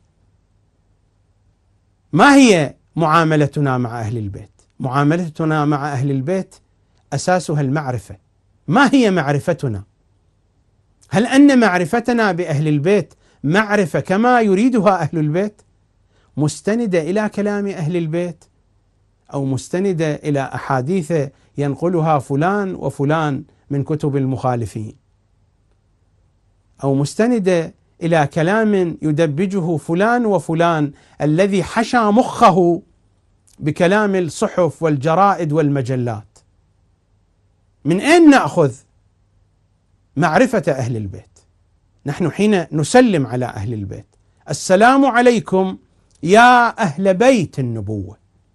ما هي معاملتنا مع أهل البيت؟ معاملتنا مع أهل البيت أساسها المعرفة. ما هي معرفتنا؟ هل أن معرفتنا بأهل البيت معرفة كما يريدها أهل البيت، مستندة إلى كلام أهل البيت، أو مستندة إلى أحاديث ينقلها فلان وفلان من كتب المخالفين، أو مستندة إلى كلام يدبجه فلان وفلان الذي حشى مخه بكلام الصحف والجرائد والمجلات؟ من أين نأخذ معرفة أهل البيت؟ نحن حين نسلم على أهل البيت السلام عليكم يا أهل بيت النبوة،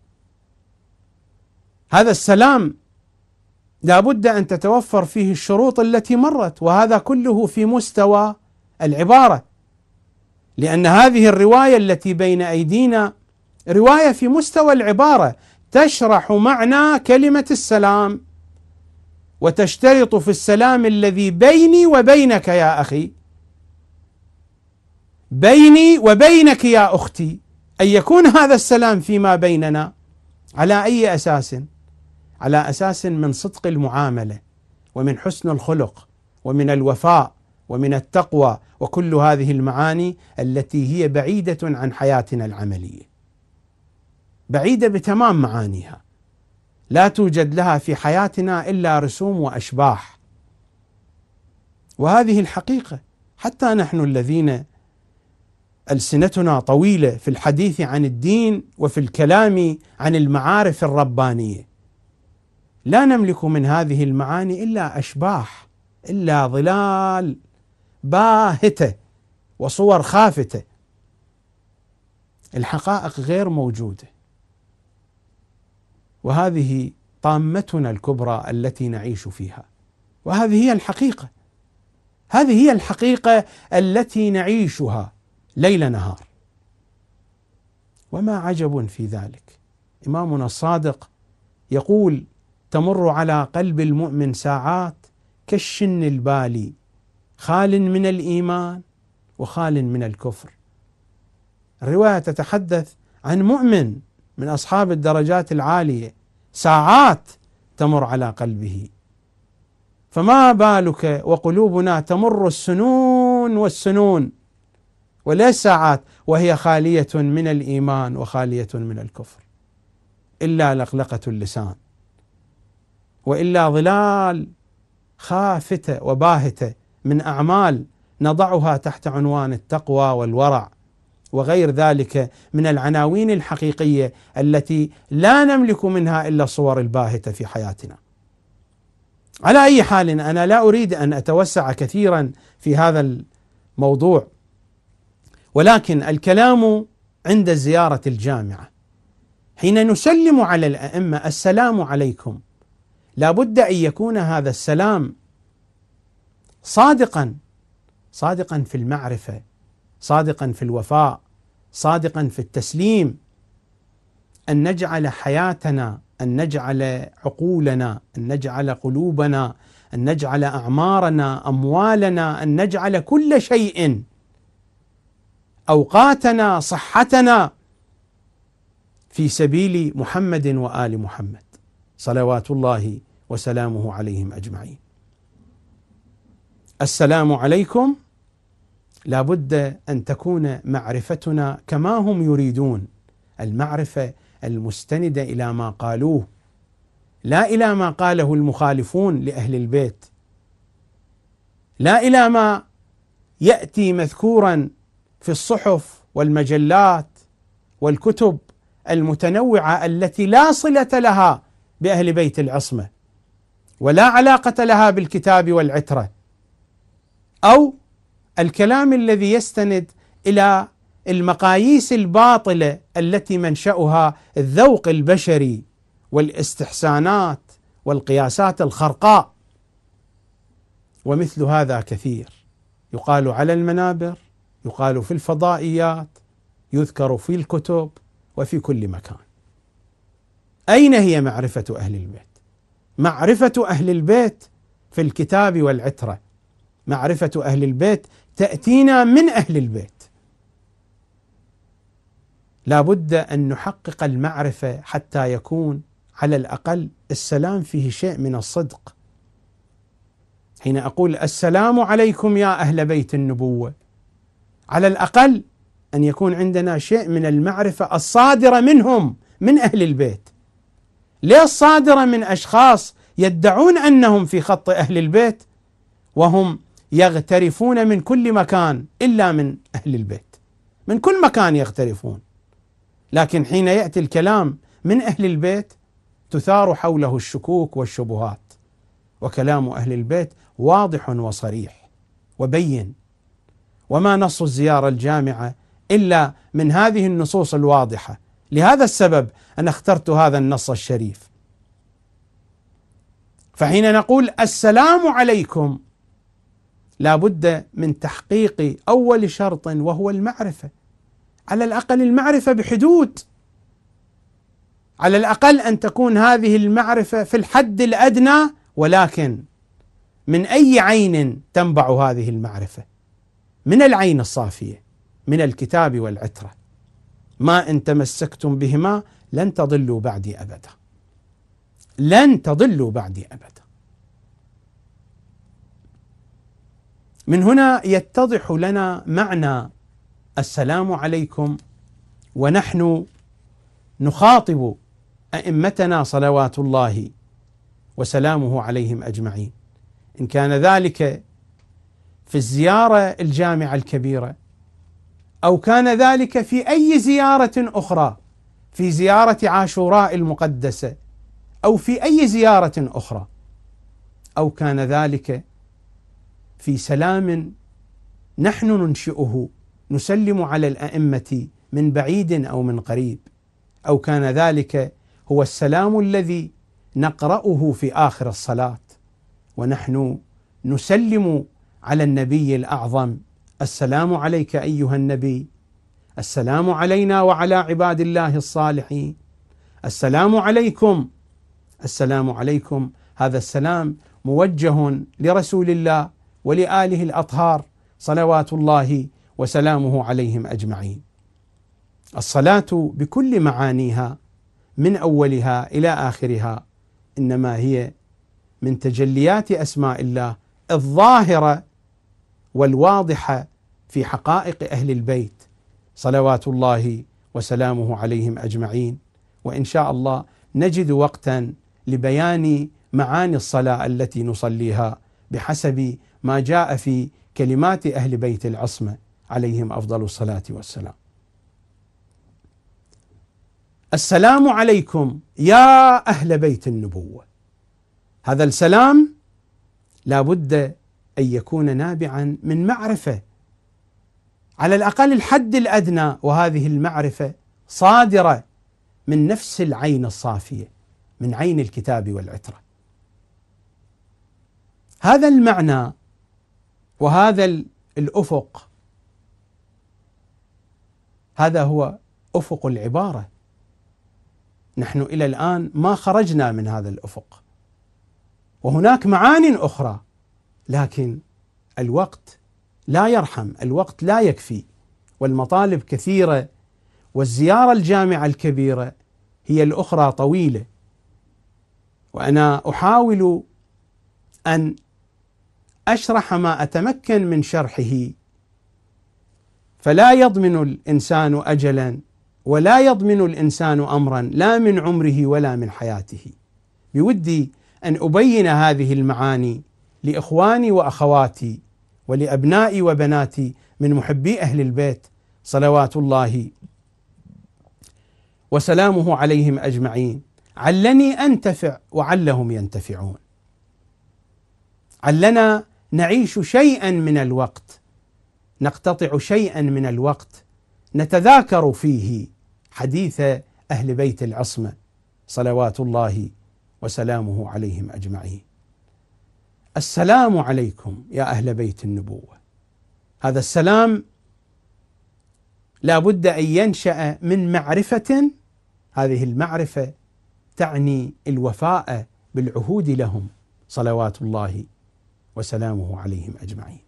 هذا السلام لا بد أن تتوفر فيه الشروط التي مرت، وهذا كله في مستوى العبارة، لأن هذه الرواية التي بين أيدينا رواية في مستوى العبارة تشرح معنى كلمة السلام، وتشترط في السلام الذي بيني وبينك يا أخي، بيني وبينك يا أختي، أن يكون هذا السلام فيما بيننا على أي أساس؟ على أساس من صدق المعاملة ومن حسن الخلق ومن الوفاء ومن التقوى، وكل هذه المعاني التي هي بعيدة عن حياتنا العملية، بعيدة بتمام معانيها، لا توجد لها في حياتنا إلا رسوم وأشباح. وهذه الحقيقة. حتى نحن الذين ألسنتنا طويلة في الحديث عن الدين وفي الكلام عن المعارف الربانية لا نملك من هذه المعاني إلا أشباح، إلا ظلال باهتة وصور خافتة، الحقائق غير موجودة. وهذه طامتنا الكبرى التي نعيش فيها، وهذه هي الحقيقة، هذه هي الحقيقة التي نعيشها ليل نهار. وما عجب في ذلك. إمامنا الصادق يقول: تمر على قلب المؤمن ساعات كالشن البالي، خال من الإيمان وخال من الكفر. الرواية تتحدث عن مؤمن من أصحاب الدرجات العالية، ساعات تمر على قلبه، فما بالك وقلوبنا تمر السنون والسنون وليس ساعات وهي خالية من الإيمان وخالية من الكفر، إلا لقلقة اللسان، وإلا ظلال خافتة وباهتة من أعمال نضعها تحت عنوان التقوى والورع وغير ذلك من العناوين الحقيقية التي لا نملك منها إلا الصور الباهتة في حياتنا. على أي حال، أنا لا أريد أن أتوسع كثيرا في هذا الموضوع، ولكن الكلام عند الزيارة الجامعة حين نسلم على الأئمة السلام عليكم، لا بد أن يكون هذا السلام صادقا في المعرفة، صادقا في الوفاء، صادقا في التسليم، أن نجعل حياتنا، أن نجعل عقولنا، أن نجعل قلوبنا، أن نجعل أعمارنا، أموالنا، أن نجعل كل شيء، أوقاتنا، صحتنا، في سبيل محمد وآل محمد صلوات الله وسلامه عليهم أجمعين. السلام عليكم لا بد أن تكون معرفتنا كما هم يريدون، المعرفة المستندة إلى ما قالوه لا إلى ما قاله المخالفون لأهل البيت، لا إلى ما يأتي مذكورا في الصحف والمجلات والكتب المتنوعة التي لا صلة لها بأهل بيت العصمة ولا علاقة لها بالكتاب والعترة، أو الكلام الذي يستند إلى المقاييس الباطلة التي منشأها الذوق البشري والاستحسانات والقياسات الخرقاء. ومثل هذا كثير يقال على المنابر، يقال في الفضائيات، يذكر في الكتب وفي كل مكان. أين هي معرفة أهل البيت؟ معرفة أهل البيت في الكتاب والعترة، معرفة أهل البيت تأتينا من أهل البيت. لا بد أن نحقق المعرفة حتى يكون على الأقل السلام فيه شيء من الصدق. حين أقول السلام عليكم يا أهل بيت النبوة، على الأقل أن يكون عندنا شيء من المعرفة الصادرة منهم، من أهل البيت. ليه الصادرة من أشخاص يدعون أنهم في خط أهل البيت وهم يغترفون من كل مكان إلا من أهل البيت، من كل مكان يغترفون، لكن حين يأتي الكلام من أهل البيت تثار حوله الشكوك والشبهات. وكلام أهل البيت واضح وصريح وبين، وما نص الزيارة الجامعة إلا من هذه النصوص الواضحة. لهذا السبب أنا اخترت هذا النص الشريف. فحين نقول السلام عليكم لا بد من تحقيق أول شرط وهو المعرفة، على الأقل المعرفة بحدود، على الأقل أن تكون هذه المعرفة في الحد الأدنى. ولكن من أي عين تنبع هذه المعرفة؟ من العين الصافية، من الكتاب والعترة. ما إن تمسكتم بهما لن تضلوا بعدي أبدا، لن تضلوا بعدي أبدا. من هنا يتضح لنا معنى السلام عليكم ونحن نخاطب أئمتنا صلوات الله وسلامه عليهم أجمعين، إن كان ذلك في الزيارة الجامعة الكبيرة، أو كان ذلك في أي زيارة أخرى، في زيارة عاشوراء المقدسة، أو في أي زيارة أخرى، أو كان ذلك في سلام نحن ننشئه نسلم على الأئمة من بعيد أو من قريب، أو كان ذلك هو السلام الذي نقرأه في آخر الصلاة ونحن نسلم على النبي الأعظم: السلام عليك أيها النبي، السلام علينا وعلى عباد الله الصالحين، السلام عليكم، السلام عليكم. هذا السلام موجه لرسول الله ولآله الأطهار صلوات الله وسلامه عليهم أجمعين. الصلاة بكل معانيها من أولها إلى آخرها إنما هي من تجليات أسماء الله الظاهرة والواضحة في حقائق أهل البيت صلوات الله وسلامه عليهم أجمعين. وإن شاء الله نجد وقتا لبيان معاني الصلاة التي نصليها بحسب ما جاء في كلمات أهل بيت العصمة عليهم أفضل الصلاة والسلام. السلام عليكم يا أهل بيت النبوة، هذا السلام لا بد أن يكون نابعا من معرفة، على الأقل الحد الأدنى، وهذه المعرفة صادرة من نفس العين الصافية، من عين الكتاب والعترة. هذا المعنى وهذا الأفق، هذا هو أفق العبارة. نحن إلى الآن ما خرجنا من هذا الأفق، وهناك معان أخرى، لكن الوقت لا يرحم، الوقت لا يكفي، والمطالب كثيرة، والزيارة الجامعة الكبيرة هي الأخرى طويلة. وأنا أحاول أن أشرح ما أتمكن من شرحه، فلا يضمن الإنسان أجلا ولا يضمن الإنسان أمرا لا من عمره ولا من حياته. بودي أن أبين هذه المعاني لإخواني وأخواتي ولأبنائي وبناتي من محبي أهل البيت صلوات الله وسلامه عليهم أجمعين، علني أنتفع وعلهم ينتفعون. علنا نعيش شيئا من الوقت، نقتطع شيئا من الوقت نتذاكر فيه حديث أهل بيت العصمة صلوات الله وسلامه عليهم أجمعين. السلام عليكم يا أهل بيت النبوة. هذا السلام لا بد أن ينشأ من معرفة، هذه المعرفة تعني الوفاء بالعهود لهم صلوات الله وسلامه عليهم أجمعين.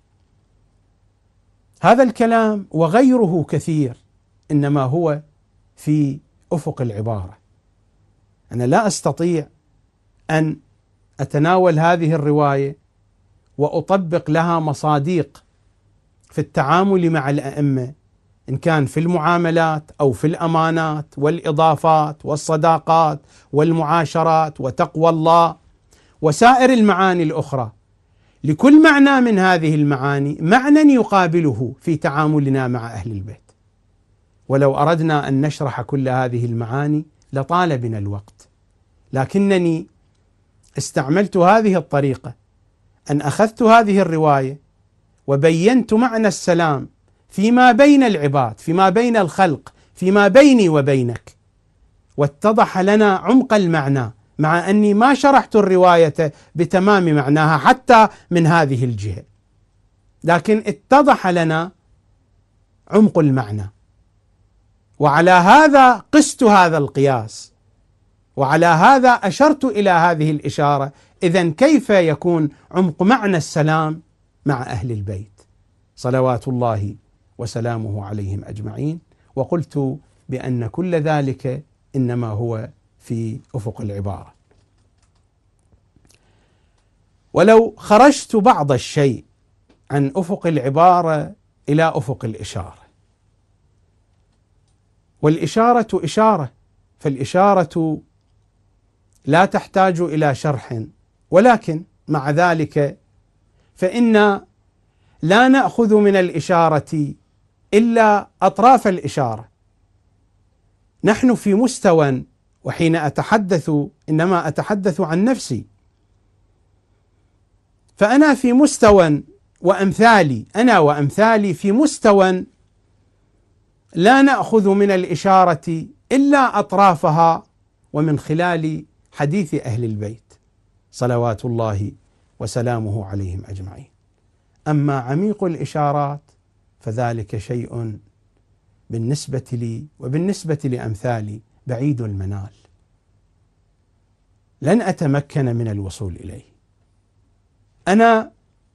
هذا الكلام وغيره كثير، إنما هو في أفق العبارة. أنا لا أستطيع أن أتناول هذه الرواية وأطبق لها مصاديق في التعامل مع الأئمة، إن كان في المعاملات أو في الأمانات والإضافات والصداقات والمعاشرات وتقوى الله وسائر المعاني الأخرى. لكل معنى من هذه المعاني معنى يقابله في تعاملنا مع أهل البيت، ولو أردنا أن نشرح كل هذه المعاني لطال بنا الوقت، لكنني استعملت هذه الطريقة، أن أخذت هذه الرواية وبينت معنى السلام فيما بين العباد، فيما بين الخلق، فيما بيني وبينك، واتضح لنا عمق المعنى، مع أني ما شرحت الرواية بتمام معناها حتى من هذه الجهة، لكن اتضح لنا عمق المعنى. وعلى هذا قست هذا القياس، وعلى هذا أشرت إلى هذه الإشارة. إذن كيف يكون عمق معنى السلام مع أهل البيت صلوات الله وسلامه عليهم أجمعين؟ وقلت بأن كل ذلك إنما هو في أفق العبارة. ولو خرجت بعض الشيء عن أفق العبارة إلى أفق الإشارة، والإشارة إشارة، فالإشارة لا تحتاج إلى شرح، ولكن مع ذلك فإن لا نأخذ من الإشارة إلا أطراف الإشارة. نحن في مستوى، وحين أتحدث إنما أتحدث عن نفسي، فأنا في مستوى وأمثالي، أنا وأمثالي في مستوى لا نأخذ من الإشارة إلا أطرافها، ومن خلال حديث أهل البيت صلوات الله وسلامه عليهم أجمعين. أما عميق الإشارات فذلك شيء بالنسبة لي وبالنسبة لأمثالي بعيد المنال، لن أتمكن من الوصول إليه. أنا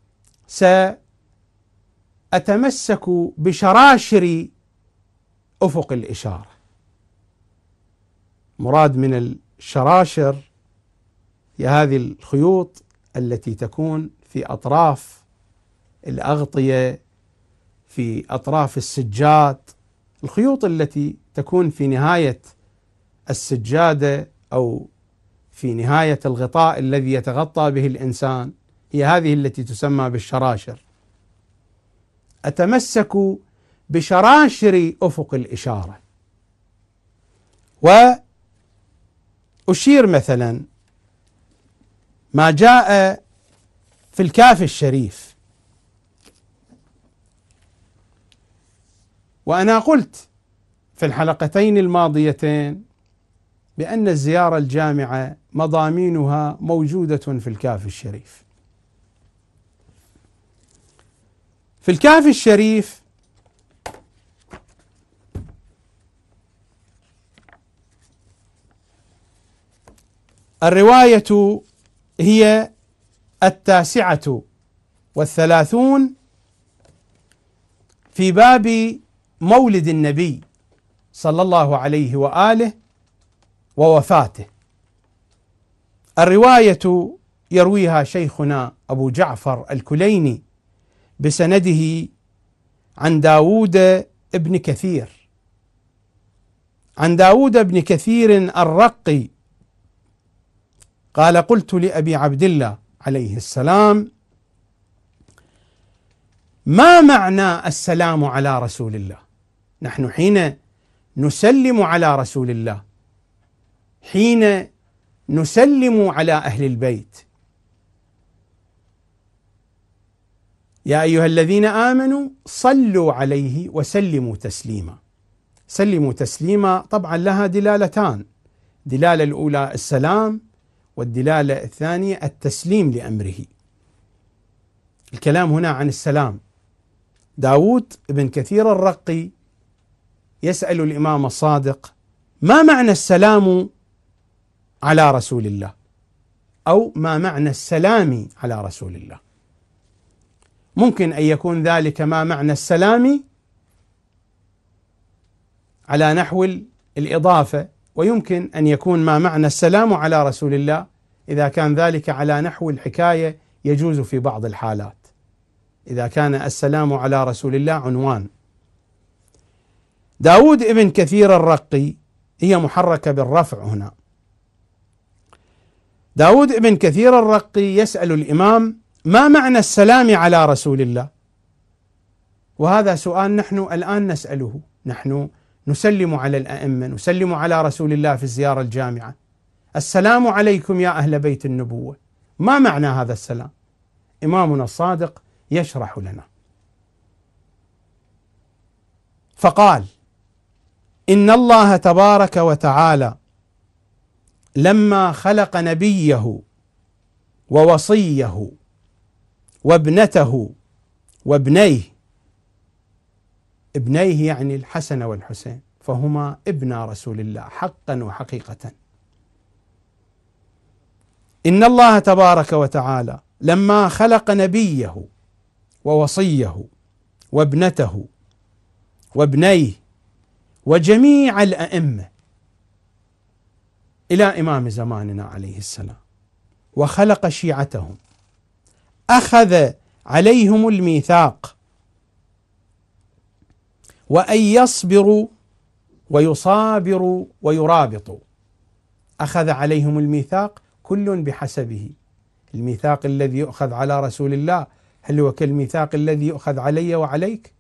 سأتمسك بشراشر أفق الإشارة. مراد من الشراشر هي هذه الخيوط التي تكون في أطراف الأغطية، في أطراف السجاد، الخيوط التي تكون في نهاية السجادة أو في نهاية الغطاء الذي يتغطى به الإنسان، هي هذه التي تسمى بالشراشر. أتمسك بشراشر أفق الإشارة، وأشير مثلا ما جاء في الكافي الشريف. وأنا قلت في الحلقتين الماضيتين بأن الزيارة الجامعة مضامينها موجودة في الكافي الشريف. في الكافي الشريف الرواية هي 39 في باب مولد النبي صلى الله عليه وآله ووفاته. الرواية يرويها شيخنا أبو جعفر الكليني بسنده عن داود ابن كثير، عن داود بن كثير الرقي قال: قلت لأبي عبد الله عليه السلام: ما معنى السلام على رسول الله؟ نحن حين نسلم على رسول الله، حين نسلم على أهل البيت، يا أيها الذين آمنوا صلوا عليه وسلموا تسليما. سلموا تسليما طبعا لها دلالتان، الدلالة الأولى السلام، والدلالة الثانية التسليم لأمره. الكلام هنا عن السلام. داود بن كثير الرقي يسأل الإمام الصادق: ما معنى السلام على رسول الله؟ أو ما معنى السلام على رسول الله؟ ممكن أن يكون ذلك ما معنى السلام على نحو الإضافة، ويمكن أن يكون ما معنى السلام على رسول الله إذا كان ذلك على نحو الحكاية، يجوز في بعض الحالات إذا كان السلام على رسول الله عنوان. داود ابن كثير الرقي هي محركة بالرفع هنا. داود ابن كثير الرقي يسأل الإمام: ما معنى السلام على رسول الله؟ وهذا سؤال نحن الآن نسأله. نحن نسلم على الأئمة، نسلم على رسول الله في الزيارة الجامعة: السلام عليكم يا أهل بيت النبوة. ما معنى هذا السلام؟ إمامنا الصادق يشرح لنا فقال: إن الله تبارك وتعالى لما خلق نبيه ووصيه وابنته وابنيه، ابنيه يعني الحسن والحسين، فهما ابنا رسول الله حقا وحقيقة. إن الله تبارك وتعالى لما خلق نبيه ووصيه وابنته وابنيه وجميع الأئمة إلى إمام زماننا عليه السلام، وخلق شيعتهم، أخذ عليهم الميثاق وأن يصبروا ويصابروا ويرابطوا. أخذ عليهم الميثاق كل بحسبه. الميثاق الذي يؤخذ على رسول الله هل هو كالميثاق الذي يؤخذ علي وعليك؟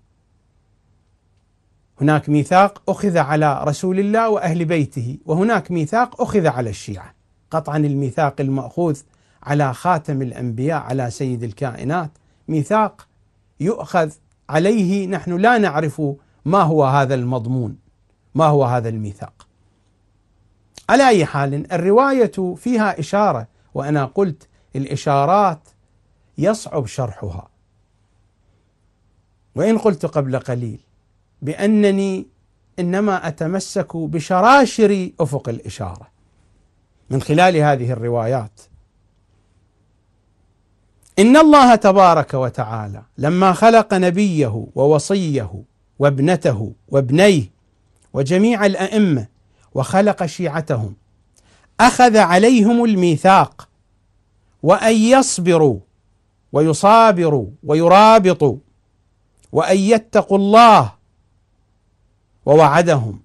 هناك ميثاق أخذ على رسول الله وأهل بيته، وهناك ميثاق أخذ على الشيعة. قطعا الميثاق المأخوذ على خاتم الأنبياء، على سيد الكائنات، ميثاق يؤخذ عليه، نحن لا نعرف ما هو هذا المضمون، ما هو هذا الميثاق. على أي حال الرواية فيها إشارة، وأنا قلت الإشارات يصعب شرحها، وإن قلت قبل قليل بأنني إنما أتمسك بشراشر أفق الإشارة من خلال هذه الروايات. إن الله تبارك وتعالى لما خلق نبيه ووصيه وابنته وابنيه وجميع الأئمة وخلق شيعتهم، أخذ عليهم الميثاق وأن يصبروا ويصابروا ويرابطوا وأن يتقوا الله، ووعدهم.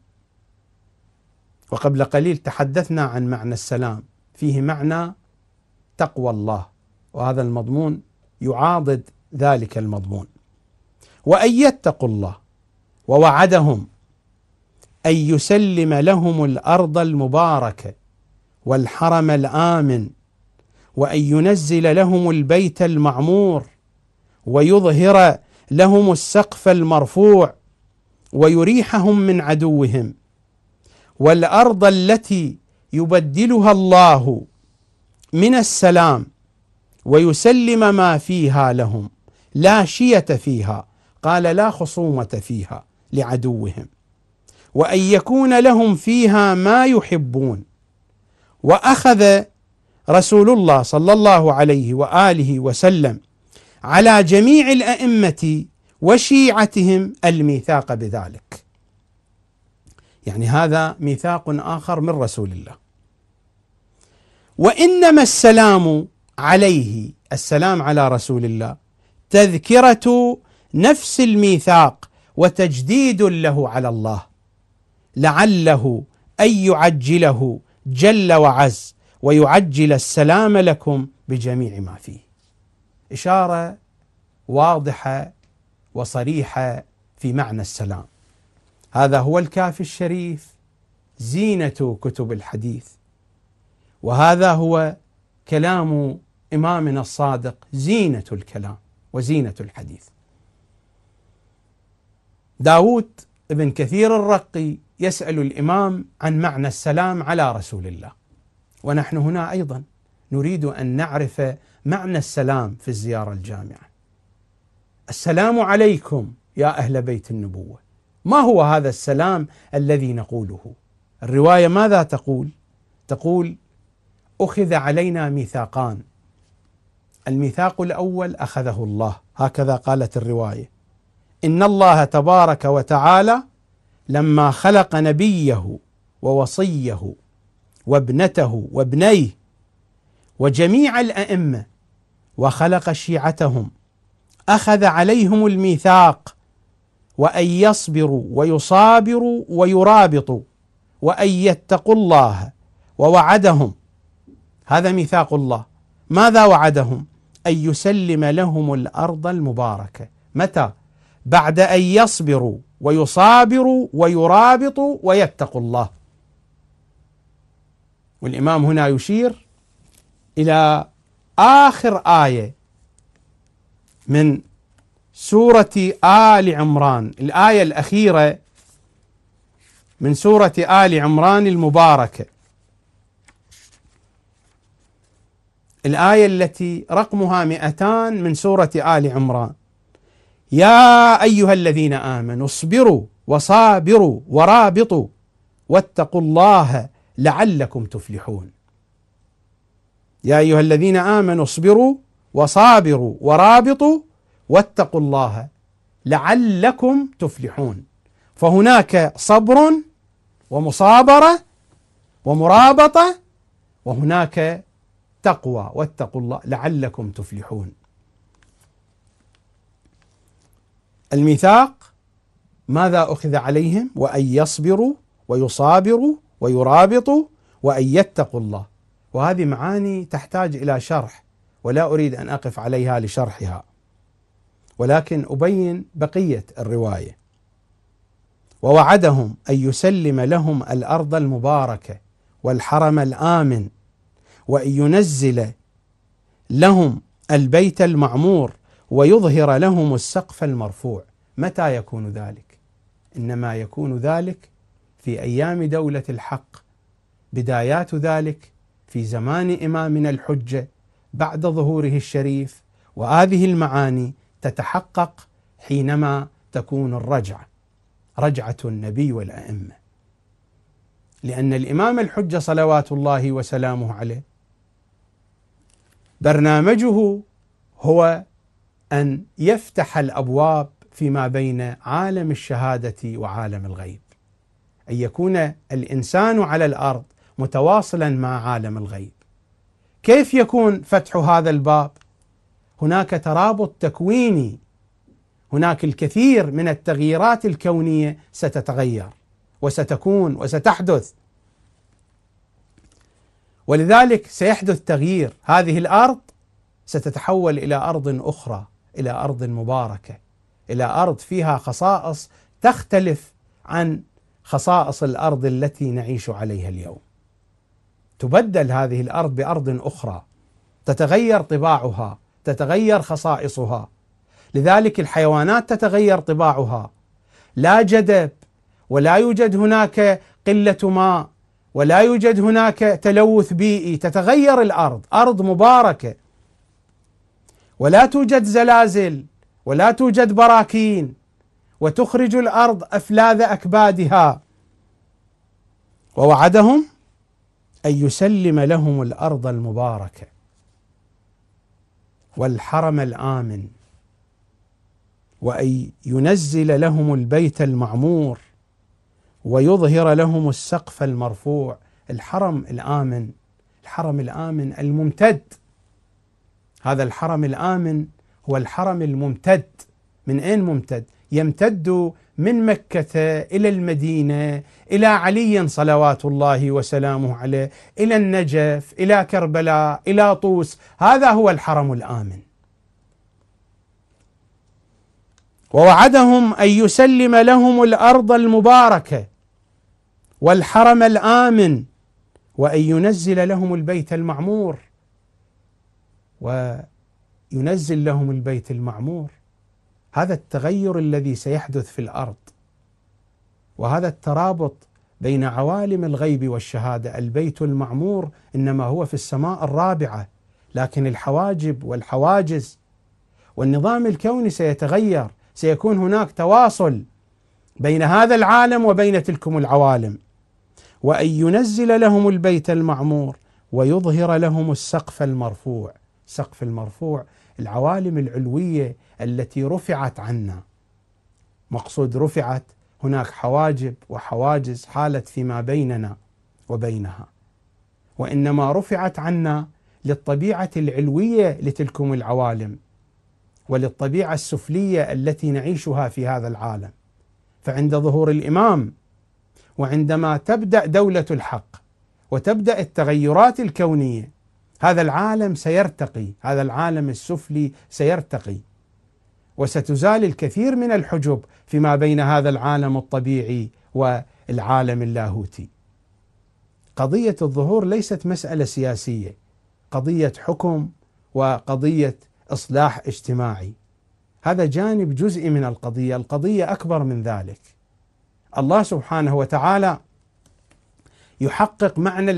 وقبل قليل تحدثنا عن معنى السلام، فيه معنى تقوى الله، وهذا المضمون يعاضد ذلك المضمون. وأن يتقوا الله، ووعدهم أن يسلم لهم الأرض المباركة والحرم الآمن، وأن ينزل لهم البيت المعمور، ويظهر لهم السقف المرفوع، ويريحهم من عدوهم، والأرض التي يبدلها الله من السلام ويسلم ما فيها لهم، لا شية فيها، قال لا خصومة فيها لعدوهم، وأن يكون لهم فيها ما يحبون. وأخذ رسول الله صلى الله عليه وآله وسلم على جميع الأئمة وشيعتهم الميثاق بذلك. يعني هذا ميثاق آخر من رسول الله. وإنما السلام عليه السلام على رسول الله تذكرة نفس الميثاق وتجديد له على الله، لعله أن يعجله جل وعز ويعجل السلام لكم بجميع ما فيه. إشارة واضحة وصريحة في معنى السلام. هذا هو الكافي الشريف، زينة كتب الحديث، وهذا هو كلام إمامنا الصادق، زينة الكلام وزينة الحديث. داود ابن كثير الرقي يسأل الإمام عن معنى السلام على رسول الله، ونحن هنا أيضا نريد أن نعرف معنى السلام في الزيارة الجامعة. السلام عليكم يا أهل بيت النبوة. ما هو هذا السلام الذي نقوله؟ الرواية ماذا تقول؟ تقول: أخذ علينا ميثاقان. الميثاق الأول أخذه الله، هكذا قالت الرواية: إن الله تبارك وتعالى لما خلق نبيه ووصيه وابنته وابنيه وجميع الأئمة وخلق شيعتهم أخذ عليهم الميثاق وأن يصبروا ويصابروا ويرابطوا وأن يتقوا الله، ووعدهم، هذا ميثاق الله. ماذا وعدهم؟ أن يسلم لهم الأرض المباركة. متى؟ بعد أن يصبروا ويصابروا ويرابطوا ويتقوا الله. والإمام هنا يشير إلى آخر آية من سورة آل عمران، الآية الأخيرة من سورة آل عمران المباركة، الآية التي رقمها 200 من سورة آل عمران: يا أيها الذين آمنوا اصبروا وصابروا ورابطوا واتقوا الله لعلكم تفلحون. يا أيها الذين آمنوا اصبروا وصابروا ورابطوا واتقوا الله لعلكم تفلحون. فهناك صبر ومصابرة ومرابطة، وهناك تقوى، واتقوا الله لعلكم تفلحون. الميثاق ماذا أخذ عليهم؟ وأن يصبروا ويصابروا ويرابطوا وأن يتقوا الله. وهذه معاني تحتاج إلى شرح، ولا أريد أن أقف عليها لشرحها، ولكن أبين بقية الرواية. ووعدهم أن يسلم لهم الأرض المباركة والحرم الآمن، وأن ينزل لهم البيت المعمور، ويظهر لهم السقف المرفوع. متى يكون ذلك؟ إنما يكون ذلك في أيام دولة الحق، بدايات ذلك في زمان إمامنا الحجة بعد ظهوره الشريف، وهذه المعاني تتحقق حينما تكون الرجعة، رجعة النبي والأئمة. لأن الإمام الحجة صلوات الله وسلامه عليه برنامجه هو أن يفتح الأبواب فيما بين عالم الشهادة وعالم الغيب، أن يكون الإنسان على الأرض متواصلا مع عالم الغيب. كيف يكون فتح هذا الباب؟ هناك ترابط تكويني، هناك الكثير من التغييرات الكونية ستتغير وستكون وستحدث، ولذلك سيحدث تغيير. هذه الأرض ستتحول إلى أرض أخرى، إلى أرض مباركة، إلى أرض فيها خصائص تختلف عن خصائص الأرض التي نعيش عليها اليوم. تبدل هذه الأرض بأرض أخرى، تتغير طباعها، تتغير خصائصها. لذلك الحيوانات تتغير طباعها، لا جدب، ولا يوجد هناك قلة ماء، ولا يوجد هناك تلوث بيئي. تتغير الأرض، أرض مباركة، ولا توجد زلازل، ولا توجد براكين، وتخرج الأرض أفلاذ أكبادها. ووعدهم أن يسلم لهم الأرض المباركة والحرم الآمن، وأن ينزل لهم البيت المعمور، ويظهر لهم السقف المرفوع. الحرم الآمن، الحرم الآمن الممتد، هذا الحرم الآمن هو الحرم الممتد. من أين ممتد؟ يمتد من مكة إلى المدينة، إلى علي صلوات الله وسلامه عليه، إلى النجف، إلى كربلاء، إلى طوس. هذا هو الحرم الآمن. ووعدهم أن يسلم لهم الأرض المباركة والحرم الآمن، وأن ينزل لهم البيت المعمور. وينزل لهم البيت المعمور، هذا التغير الذي سيحدث في الأرض، وهذا الترابط بين عوالم الغيب والشهادة. البيت المعمور إنما هو في السماء الرابعة، لكن الحواجب والحواجز والنظام الكوني سيتغير. سيكون هناك تواصل بين هذا العالم وبين تلكم العوالم. وأن ينزل لهم البيت المعمور ويظهر لهم السقف المرفوع. السقف المرفوع العوالم العلوية التي رفعت عنا. مقصود رفعت، هناك حواجب وحواجز حالت فيما بيننا وبينها، وإنما رفعت عنا للطبيعة العلوية لتلكم العوالم وللطبيعة السفلية التي نعيشها في هذا العالم. فعند ظهور الإمام، وعندما تبدأ دولة الحق وتبدأ التغيرات الكونية، هذا العالم سيرتقي، هذا العالم السفلي سيرتقي، وستزال الكثير من الحجب فيما بين هذا العالم الطبيعي والعالم اللاهوتي. قضية الظهور ليست مسألة سياسية، قضية حكم وقضية إصلاح اجتماعي. هذا جانب جزئي من القضية، القضية أكبر من ذلك. الله سبحانه وتعالى يحقق معنى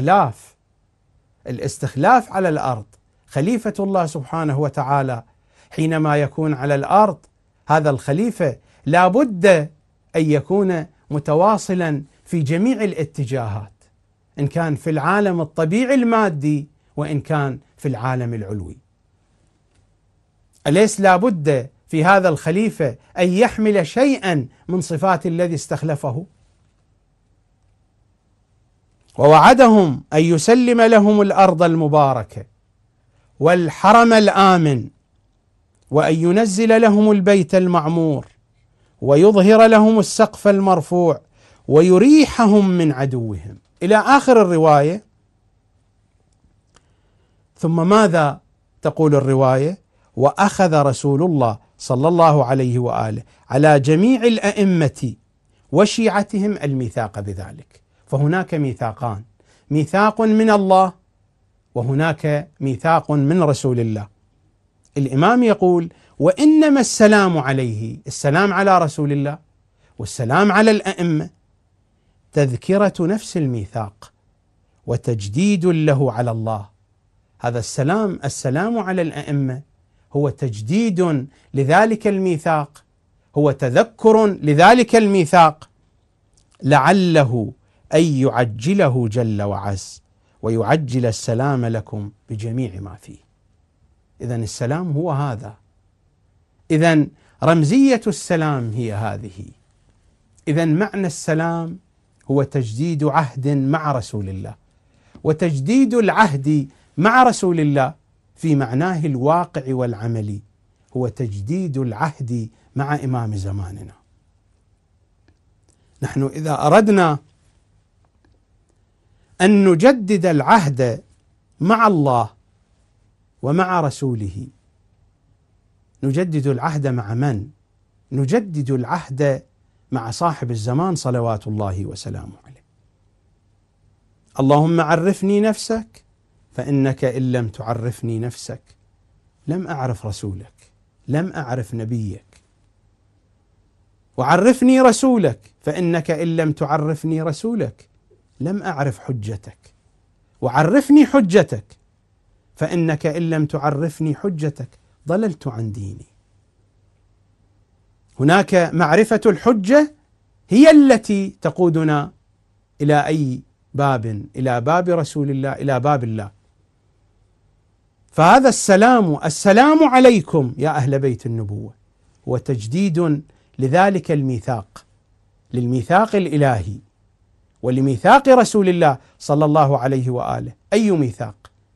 الاستخلاف على الأرض. خليفة الله سبحانه وتعالى حينما يكون على الأرض، هذا الخليفة لا بد أن يكون متواصلا في جميع الاتجاهات، إن كان في العالم الطبيعي المادي وإن كان في العالم العلوي. أليس لا بد في هذا الخليفة أن يحمل شيئا من صفات الذي استخلفه؟ ووعدهم أن يسلم لهم الأرض المباركة والحرم الآمن، وأن ينزل لهم البيت المعمور، ويظهر لهم السقف المرفوع، ويريحهم من عدوهم، إلى آخر الرواية. ثم ماذا تقول الرواية؟ وأخذ رسول الله صلى الله عليه وآله على جميع الأئمة وشيعتهم الميثاق بذلك. فهناك ميثاقان، ميثاق من الله وهناك ميثاق من رسول الله. الإمام يقول: وإنما السلام عليه، السلام على رسول الله والسلام على الأئمة، تذكرة نفس الميثاق وتجديد له على الله. هذا السلام على الأئمة هو تجديد لذلك الميثاق، هو تذكر لذلك الميثاق، لعله أن يعجله جل وعز ويعجل السلام لكم بجميع ما فيه. إذن السلام هو هذا، إذن رمزية السلام هي هذه، إذن معنى السلام هو تجديد عهد مع رسول الله، وتجديد العهد مع رسول الله في معناه الواقع والعملي هو تجديد العهد مع إمام زماننا. نحن إذا أردنا أن نجدد العهد مع الله ومع رسوله، نجدد العهد مع من؟ نجدد العهد مع صاحب الزمان صلوات الله وسلامه عليه. اللهم عرفني نفسك فإنك إن لم تعرفني نفسك لم أعرف رسولك، لم أعرف نبيك. وعرفني رسولك فإنك إن لم تعرفني رسولك لم أعرف حجتك. وعرفني حجتك فإنك إن لم تعرفني حجتك ضللت عن ديني. هناك معرفة الحجة هي التي تقودنا إلى أي باب؟ إلى باب رسول الله، إلى باب الله. فهذا السلام عليكم يا أهل بيت النبوة هو تجديد لذلك الميثاق، للميثاق الإلهي ولميثاق رسول الله صلى الله عليه وآله. أي ميثاق؟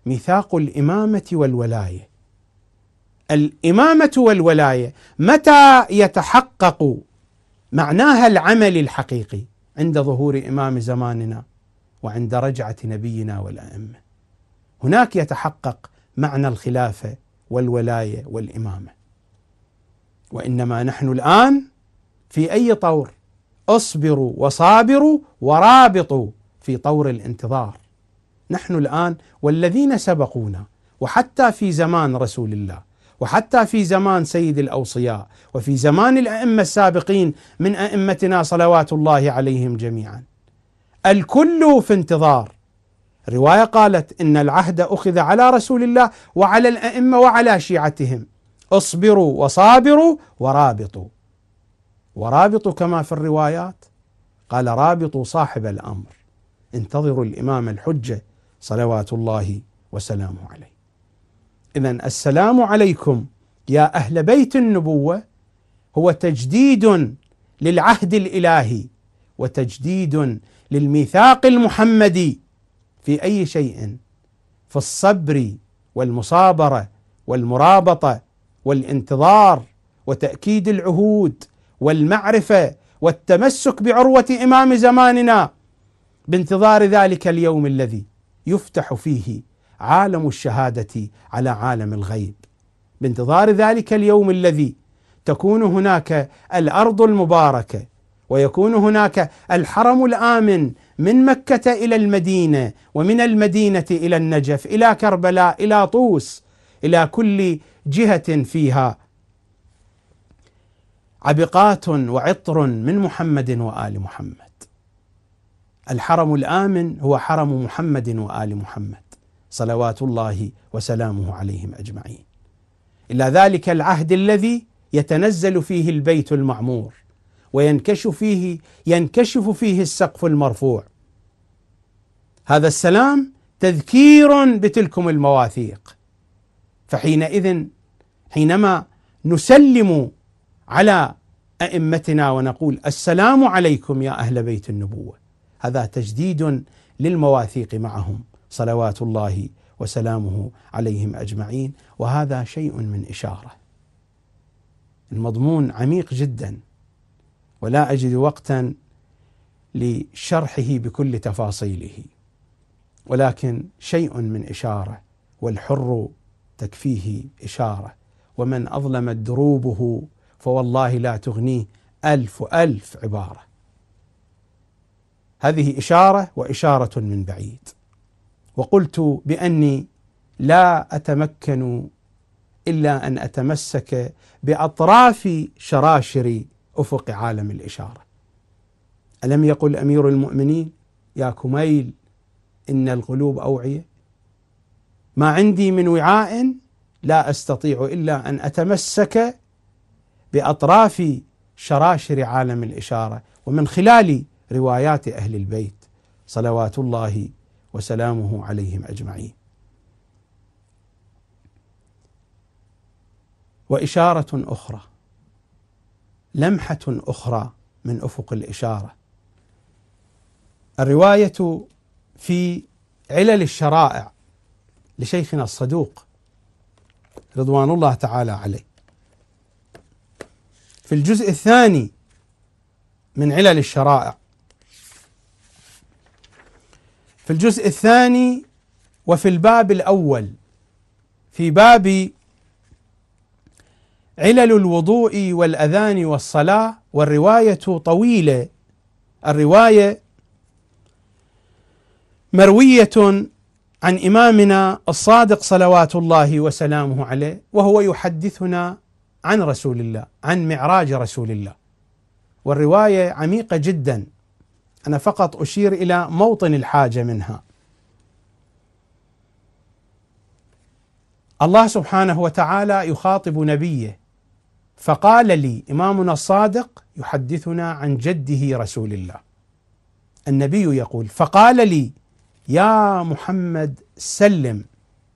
ميثاق الإمامة والولاية. الإمامة والولاية متى يتحقق معناها العمل الحقيقي؟ عند ظهور إمام زماننا وعند رجعة نبينا والأئمة، هناك يتحقق معنى الخلافة والولاية والإمامة. وإنما نحن الآن في أي طور؟ اصبروا وصابروا ورابطوا، في طور الانتظار. نحن الآن والذين سبقونا، وحتى في زمان رسول الله، وحتى في زمان سيد الأوصياء، وفي زمان الأئمة السابقين من أئمتنا صلوات الله عليهم جميعا، الكل في انتظار. رواية قالت إن العهد أخذ على رسول الله وعلى الأئمة وعلى شيعتهم، اصبروا وصابروا ورابطوا. ورابطوا كما في الروايات، قال رابطوا صاحب الأمر، انتظروا الإمام الحجة صلوات الله وسلامه عليه. إذن السلام عليكم يا أهل بيت النبوة هو تجديد للعهد الإلهي وتجديد للميثاق المحمدي في أي شيء، في الصبر والمصابرة والمرابطة والانتظار وتأكيد العهود والمعرفة والتمسك بعروة إمام زماننا، بانتظار ذلك اليوم الذي يفتح فيه عالم الشهادة على عالم الغيب، بانتظار ذلك اليوم الذي تكون هناك الأرض المباركة ويكون هناك الحرم الآمن من مكة إلى المدينة، ومن المدينة إلى النجف، إلى كربلاء، إلى طوس، إلى كل جهة فيها عبقات وعطر من محمد وآل محمد. الحرم الآمن هو حرم محمد وآل محمد صلوات الله وسلامه عليهم أجمعين، إلى ذلك العهد الذي يتنزل فيه البيت المعمور ينكشف فيه السقف المرفوع. هذا السلام تذكير بتلكم المواثيق. فحينئذ حينما نسلم على أئمتنا ونقول السلام عليكم يا أهل بيت النبوة، هذا تجديد للمواثيق معهم صلوات الله وسلامه عليهم أجمعين. وهذا شيء من إشارة، المضمون عميق جدا ولا أجد وقتا لشرحه بكل تفاصيله، ولكن شيء من إشارة، والحر تكفيه إشارة، ومن أظلمت دروبه فوالله لا تغنيه ألف عبارة. هذه إشارة وإشارة من بعيد. وقلت بأني لا أتمكن إلا أن أتمسك بأطراف شراشر أفق عالم الإشارة. ألم يقل أمير المؤمنين يا كميل إن القلوب أوعية؟ ما عندي من وعاء لا أستطيع إلا أن أتمسك بأطراف شراشر عالم الإشارة، ومن خلال روايات أهل البيت صلوات الله وسلامه عليهم أجمعين. وإشارة أخرى، لمحة أخرى من أفق الإشارة، الرواية في علل الشرائع لشيخنا الصدوق رضوان الله تعالى عليه، في الجزء الثاني من علل الشرائع، في الجزء الثاني وفي الباب الأول، في باب علل الوضوء والأذان والصلاة، والرواية طويلة. الرواية مروية عن إمامنا الصادق صلوات الله وسلامه عليه، وهو يحدثنا عن رسول الله، عن معراج رسول الله، والرواية عميقة جدا، أنا فقط أشير إلى موطن الحاجة منها. الله سبحانه وتعالى يخاطب نبيه، فقال لي إمامنا الصادق يحدثنا عن جده رسول الله، النبي يقول فقال لي يا محمد سلم،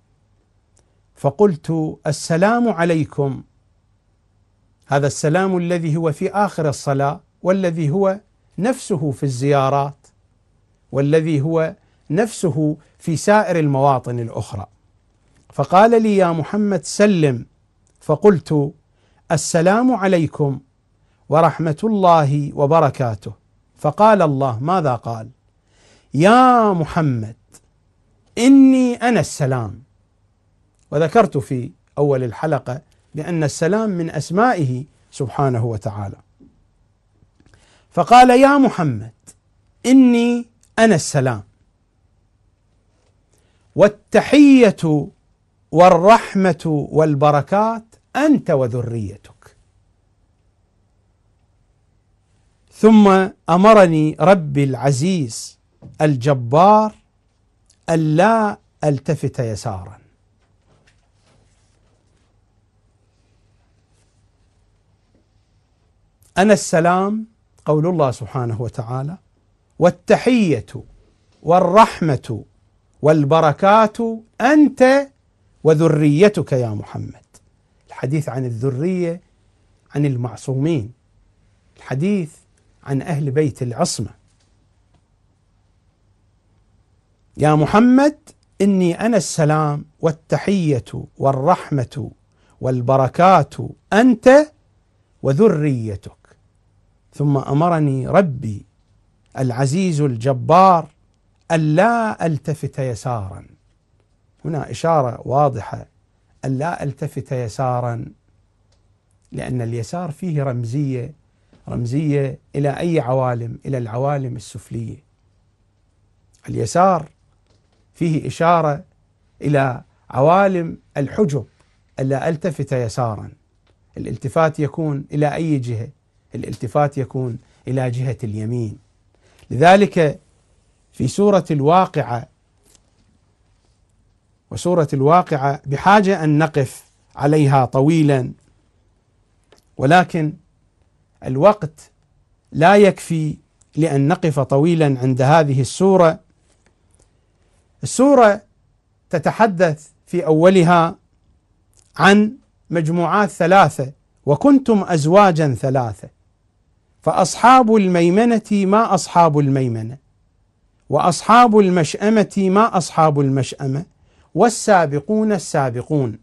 فقلت السلام عليكم. هذا السلام الذي هو في آخر الصلاة، والذي هو نفسه في الزيارات، والذي هو نفسه في سائر المواطن الأخرى. فقال لي يا محمد سلم، فقلت السلام عليكم ورحمة الله وبركاته. فقال الله ماذا قال؟ يا محمد إني أنا السلام. وذكرت في أول الحلقة بأن السلام من أسمائه سبحانه وتعالى. فقال يا محمد إني أنا السلام، والتحية والرحمة والبركات أنت وذريتك. ثم أمرني ربي العزيز الجبار ألا ألتفت يسارا. أنا السلام قول الله سبحانه وتعالى، والتحية والرحمة والبركات أنت وذريتك يا محمد. الحديث عن الذرية، عن المعصومين، الحديث عن أهل بيت العصمة. يا محمد إني أنا السلام والتحية والرحمة والبركات أنت وذريتك. ثم أمرني ربي العزيز الجبار ألا ألتفت يسارا. هنا إشارة واضحة، ألا ألتفت يسارا، لأن اليسار فيه رمزية إلى أي عوالم؟ إلى العوالم السفلية. اليسار فيه إشارة إلى عوالم الحجب، ألا ألتفت يسارا. الالتفات يكون إلى أي جهة؟ الالتفات يكون إلى جهة اليمين. لذلك في سورة الواقعة، وسورة الواقعة بحاجة أن نقف عليها طويلا، ولكن الوقت لا يكفي لأن نقف طويلا عند هذه السورة. السورة تتحدث في أولها عن مجموعات ثلاثة: وكنتم أزواجا ثلاثة، فأصحاب الميمنة ما أصحاب الميمنة، وأصحاب المشأمة ما أصحاب المشأمة، والسابقون السابقون.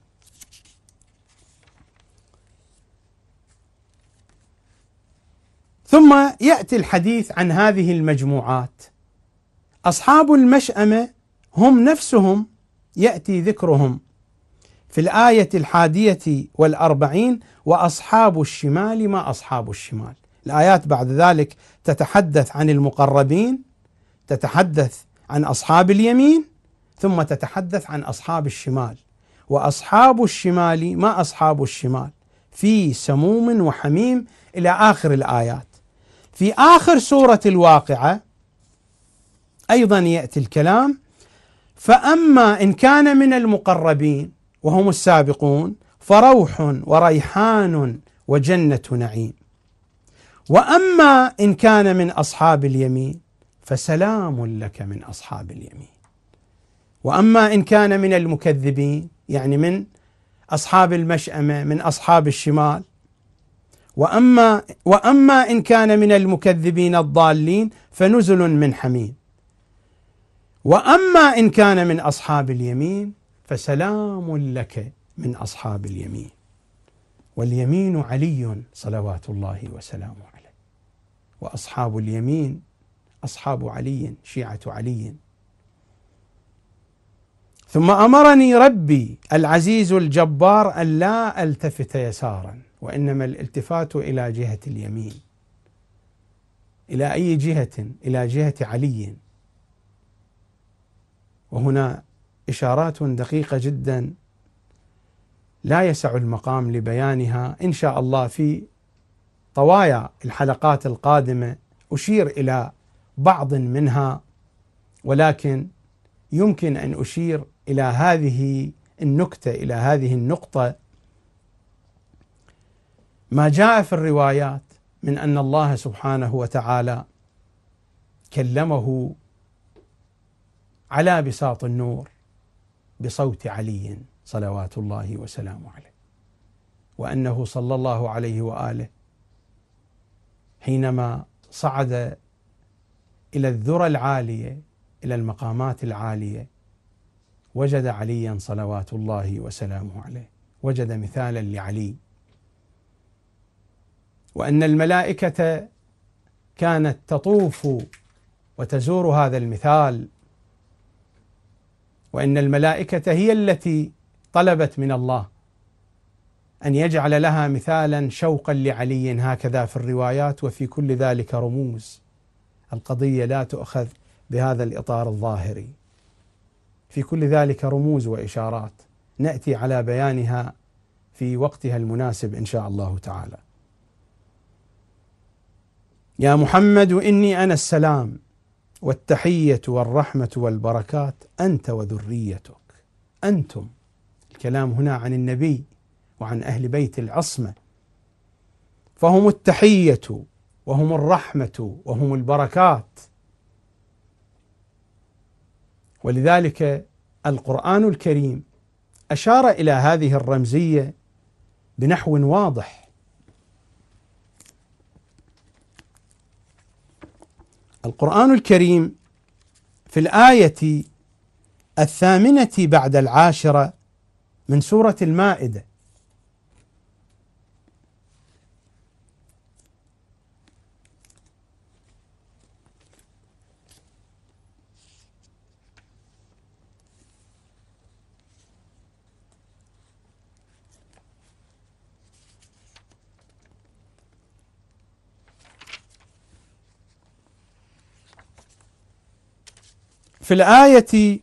ثم يأتي الحديث عن هذه المجموعات. أصحاب المشأمة هم نفسهم يأتي ذكرهم في الآية 41: وأصحاب الشمال ما أصحاب الشمال. الآيات بعد ذلك تتحدث عن المقربين، تتحدث عن أصحاب اليمين، ثم تتحدث عن أصحاب الشمال. وأصحاب الشمال ما أصحاب الشمال، في سموم وحميم، إلى آخر الآيات. في آخر سورة الواقعة أيضا يأتي الكلام: فأما إن كان من المقربين وهم السابقون فروح وريحان وجنة نعيم، وأما إن كان من أصحاب اليمين فسلام لك من أصحاب اليمين. وأما إن كان من المكذبين، يعني من أصحاب المشأمة، من أصحاب الشمال، وأما إن كان من المكذبين الضالين فنزل من حميم. وأما إن كان من أصحاب اليمين فسلام لك من أصحاب اليمين. واليمين علي صلوات الله وسلامه عليه، وأصحاب اليمين أصحاب علي، شيعة علي. ثم أمرني ربي العزيز الجبار ألا ألتفت يسارا، وإنما الالتفات إلى جهة اليمين. إلى أي جهة؟ إلى جهة علي. وهنا إشارات دقيقة جدا لا يسع المقام لبيانها، إن شاء الله في طوايا الحلقات القادمة أشير إلى بعض منها، ولكن يمكن أن أشير إلى هذه النكتة، إلى هذه النقطة: ما جاء في الروايات من أن الله سبحانه وتعالى كلمه على بساط النور بصوت علي صلوات الله وسلامه عليه، وأنه صلى الله عليه وآله حينما صعد إلى الذرى العالية، إلى المقامات العالية، وجد عليا صلوات الله وسلامه عليه، وجد مثالا لعلي، وأن الملائكة كانت تطوف وتزور هذا المثال، وأن الملائكة هي التي طلبت من الله أن يجعل لها مثالا شوقا لعلي، هكذا في الروايات، وفي كل ذلك رموز. القضية لا تؤخذ بهذا الإطار الظاهري، في كل ذلك رموز وإشارات نأتي على بيانها في وقتها المناسب إن شاء الله تعالى. يا محمد إني أنا السلام والتحية والرحمة والبركات أنت وذريتك. أنتم، الكلام هنا عن النبي وعن أهل بيت العصمة، فهم التحية وهم الرحمة وهم البركات. ولذلك القرآن الكريم أشار إلى هذه الرمزية بنحو واضح. القرآن الكريم في الآية 8 بعد 10 من سورة المائدة في الآية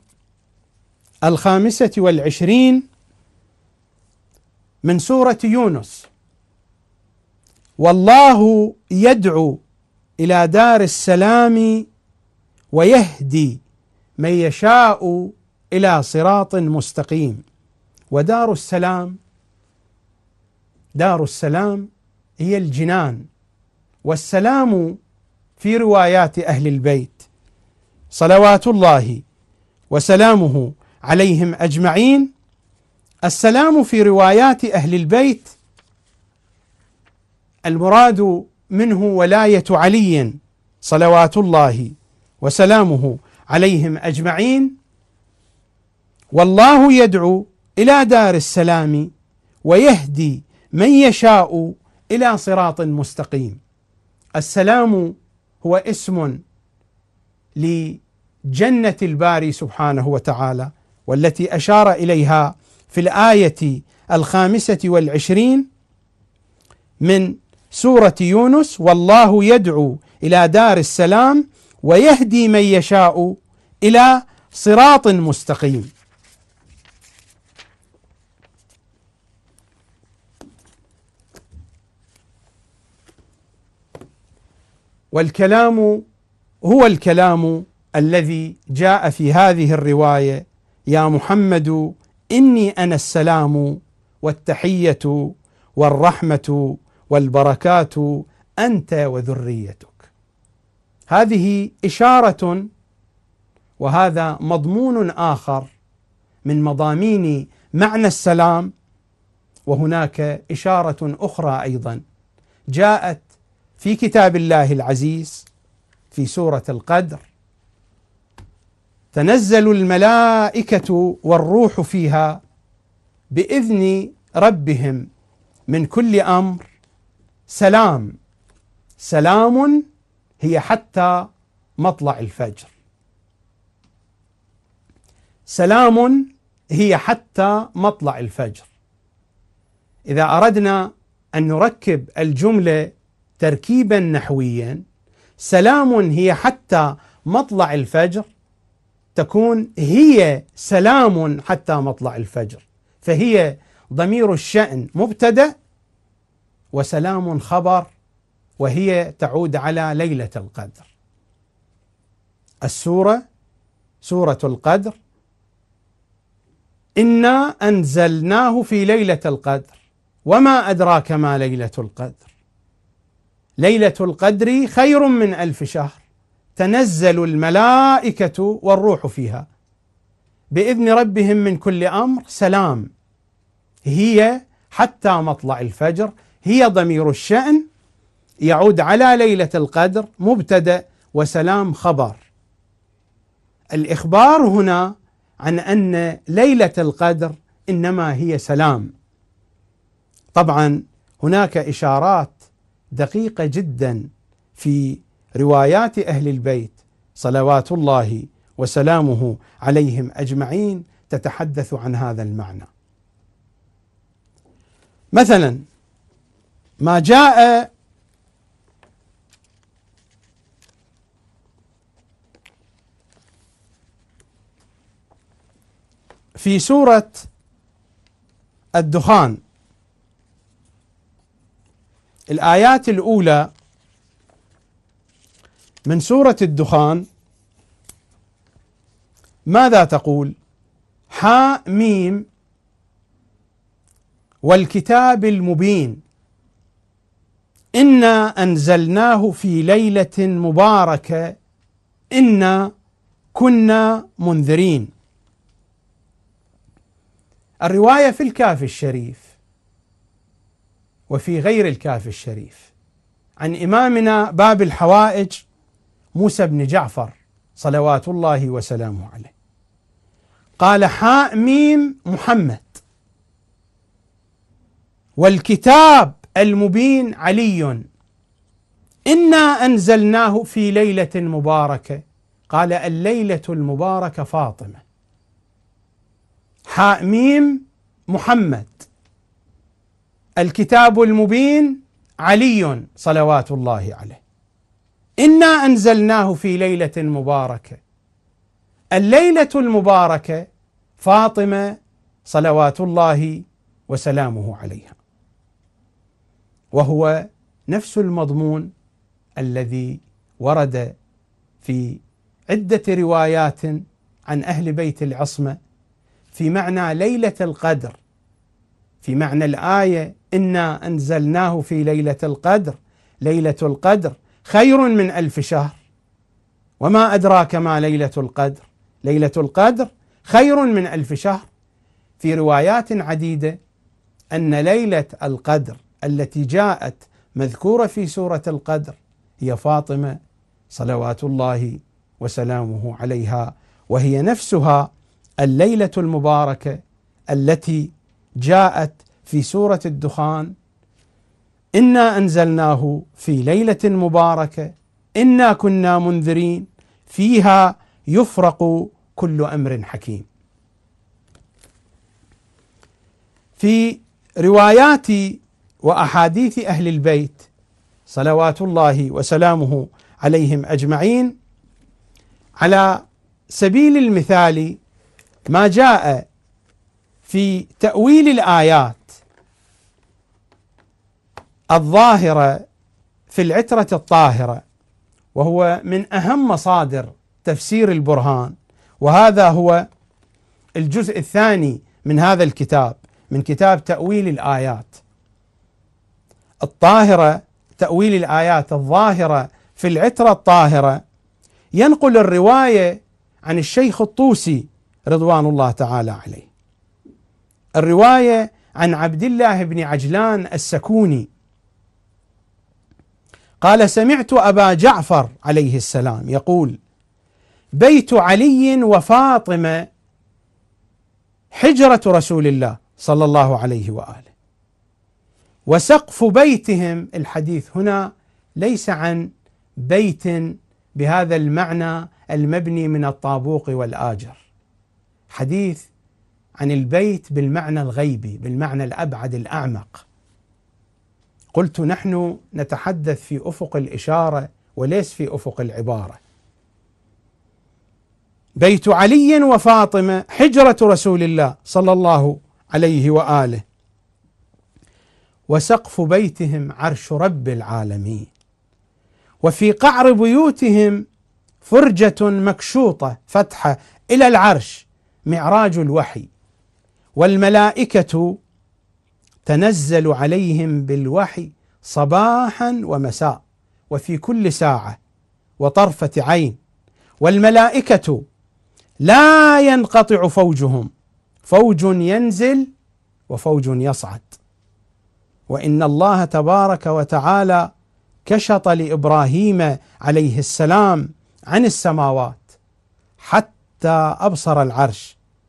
25 من سورة يونس: والله يدعو إلى دار السلام ويهدي من يشاء إلى صراط مستقيم. ودار السلام، دار السلام هي الجنان، والسلام في روايات أهل البيت صلوات الله وسلامه عليهم أجمعين. السلام في روايات أهل البيت المراد منه ولاية علي صلوات الله وسلامه عليهم أجمعين. والله يدعو إلى دار السلام ويهدي من يشاء إلى صراط مستقيم. السلام هو اسم لجنة الباري سبحانه وتعالى، والتي أشار إليها في الآية 25 من سورة يونس: والله يدعو إلى دار السلام ويهدي من يشاء إلى صراط مستقيم. والكلام هو الكلام الذي جاء في هذه الرواية: يا محمد إني أنا السلام والتحية والرحمة والبركات أنت وذريتك. هذه إشارة، وهذا مضمون آخر من مضامين معنى السلام. وهناك إشارة أخرى أيضا جاءت في كتاب الله العزيز في سورة القدر: تنزل الملائكة والروح فيها بإذن ربهم من كل أمر سلام. سلام هي حتى مطلع الفجر. سلام هي حتى مطلع الفجر. إذا أردنا أن نركب الجملة تركيبا نحويا، سلام هي حتى مطلع الفجر تكون هي سلام حتى مطلع الفجر، فهي ضمير الشأن مبتدأ وسلام خبر، وهي تعود على ليلة القدر. السورة سورة القدر: إنا أنزلناه في ليلة القدر وما أدراك ما ليلة القدر ليلة القدر خير من 1000 شهر تنزل الملائكة والروح فيها بإذن ربهم من كل أمر سلام. هي حتى مطلع الفجر، هي ضمير الشأن يعود على ليلة القدر مبتدأ وسلام خبر. الإخبار هنا عن أن ليلة القدر إنما هي سلام. طبعا هناك إشارات دقيقة جدا في روايات أهل البيت صلوات الله وسلامه عليهم أجمعين تتحدث عن هذا المعنى. مثلا ما جاء في سورة الدخان الآيات الأولى من سورة الدخان ماذا تقول؟ حاء ميم والكتاب المبين إنا أنزلناه في ليلة مباركة إنا كنا منذرين. الرواية في الكافي الشريف وفي غير الكافي الشريف عن إمامنا باب الحوائج موسى بن جعفر صلوات الله وسلامه عليه قال حاء ميم محمد والكتاب المبين علي إنا أنزلناه في ليلة مباركة قال الليلة المباركة فاطمة. حاء ميم محمد الكتاب المبين علي صلوات الله عليه إنا أنزلناه في ليلة مباركة الليلة المباركة فاطمة صلوات الله وسلامه عليها، وهو نفس المضمون الذي ورد في عدة روايات عن أهل بيت العصمة في معنى ليلة القدر، في معنى الآية إنا أنزلناه في ليلة القدر، ليلة القدر خير من 1000 شهر، وما أدراك ما ليلة القدر، ليلة القدر خير من 1000 شهر. في روايات عديدة أن ليلة القدر التي جاءت مذكورة في سورة القدر هي فاطمة صلوات الله وسلامه عليها، وهي نفسها الليلة المباركة التي جاءت في سورة الدخان إنا أنزلناه في ليلة مباركة إنا كنا منذرين فيها يفرق كل أمر حكيم. في روايات وأحاديث أهل البيت صلوات الله وسلامه عليهم أجمعين على سبيل المثال ما جاء في تأويل الآيات الظاهرة في العترة الطاهرة، وهو من أهم مصادر تفسير البرهان، وهذا هو الجزء الثاني من هذا الكتاب، من كتاب تأويل الآيات الطاهرة، تأويل الآيات الظاهرة في العترة الطاهرة، ينقل الرواية عن الشيخ الطوسي رضوان الله تعالى عليه، الرواية عن عبد الله بن عجلان السكوني قال سمعت أبا جعفر عليه السلام يقول بيت علي وفاطمة حجرة رسول الله صلى الله عليه وآله، وسقف بيتهم، الحديث هنا ليس عن بيت بهذا المعنى المبني من الطابوق والآجر، حديث عن البيت بالمعنى الغيبي، بالمعنى الأبعد الأعمق. قلت نحن نتحدث في أفق الإشارة وليس في أفق العبارة. بيت علي وفاطمة حجرة رسول الله صلى الله عليه وآله، وسقف بيتهم عرش رب العالمين، وفي قعر بيوتهم فرجة مكشوطة فتحة إلى العرش معراج الوحي، والملائكة تنزل عليهم بالوحي صباحا ومساء وفي كل ساعة وطرفة عين، والملائكة لا ينقطع فوجهم، فوج ينزل وفوج يصعد، وإن الله تبارك وتعالى كشط لإبراهيم عليه السلام عن السماوات حتى أبصر العرش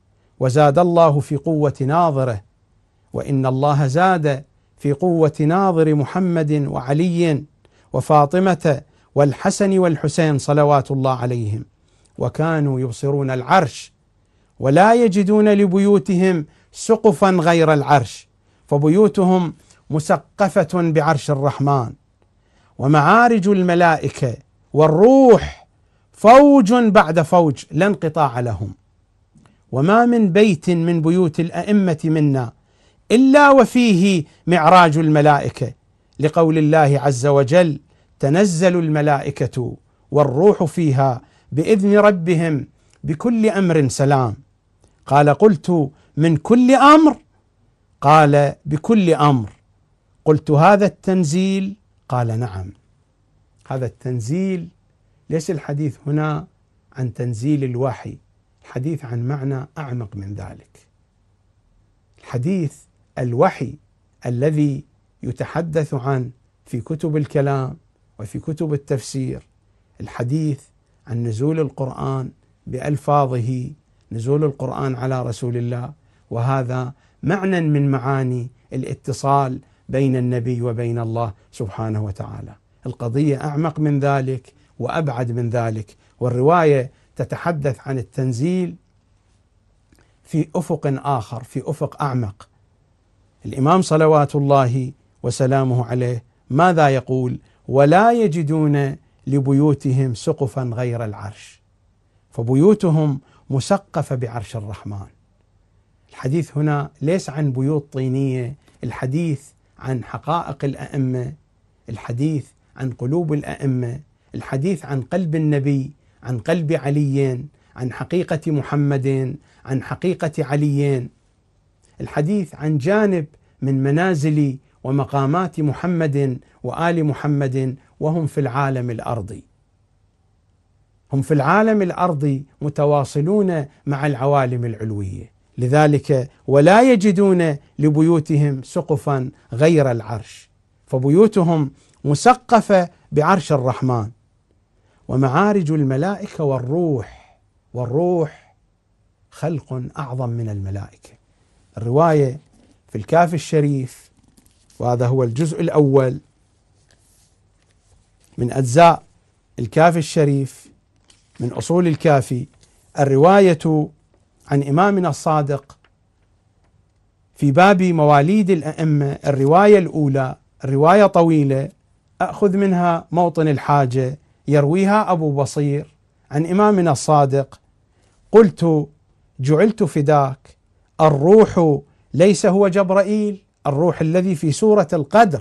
وزاد الله في قوة ناظره، وإن الله زاد في قوة ناظر محمد وعلي وفاطمة والحسن والحسين صلوات الله عليهم، وكانوا يبصرون العرش ولا يجدون لبيوتهم سقفا غير العرش، فبيوتهم مسقفة بعرش الرحمن، ومعارج الملائكة والروح فوج بعد فوج لا انقطاع لهم، وما من بيت من بيوت الأئمة منا إلا وفيه معراج الملائكة، لقول الله عز وجل: تنزل الملائكة والروح فيها بإذن ربهم بكل أمر سلام. قال: قلت من كل أمر؟ قال: بكل أمر. قلت: هذا التنزيل؟ قال: نعم، هذا التنزيل. ليس الحديث هنا عن تنزيل الوحي، الحديث عن معنى أعمق من ذلك. الحديث الوحي الذي يتحدث عنه في كتب الكلام وفي كتب التفسير، الحديث عن نزول القرآن بألفاظه، نزول القرآن على رسول الله، وهذا معنى من معاني الاتصال بين النبي وبين الله سبحانه وتعالى. القضية أعمق من ذلك وأبعد من ذلك، والرواية تتحدث عن التنزيل في أفق آخر، في أفق أعمق. الإمام صلوات الله وسلامه عليه ماذا يقول؟ ولا يجدون لبيوتهم سقفا غير العرش، فبيوتهم مسقفة بعرش الرحمن. الحديث هنا ليس عن بيوت طينية، الحديث عن حقائق الأئمة، الحديث عن قلوب الأئمة، الحديث عن قلب النبي، عن قلب علي، عن حقيقة محمد، عن حقيقة علي، الحديث عن جانب من منازل ومقامات محمد وآل محمد وهم في العالم الأرضي. هم في العالم الأرضي متواصلون مع العوالم العلوية، لذلك ولا يجدون لبيوتهم سقفا غير العرش، فبيوتهم مسقفة بعرش الرحمن. ومعارج الملائكة والروح خلق أعظم من الملائكة. الرواية في الكافي الشريف، وهذا هو الجزء الأول من أجزاء الكافي الشريف من أصول الكافي، الرواية عن إمامنا الصادق في باب مواليد الأئمة. الرواية الأولى رواية طويلة أخذ منها موطن الحاجة، يرويها أبو بصير عن إمامنا الصادق: قلت: جعلت فداك، الروح ليس هو جبرائيل، الروح الذي في سورة القدر.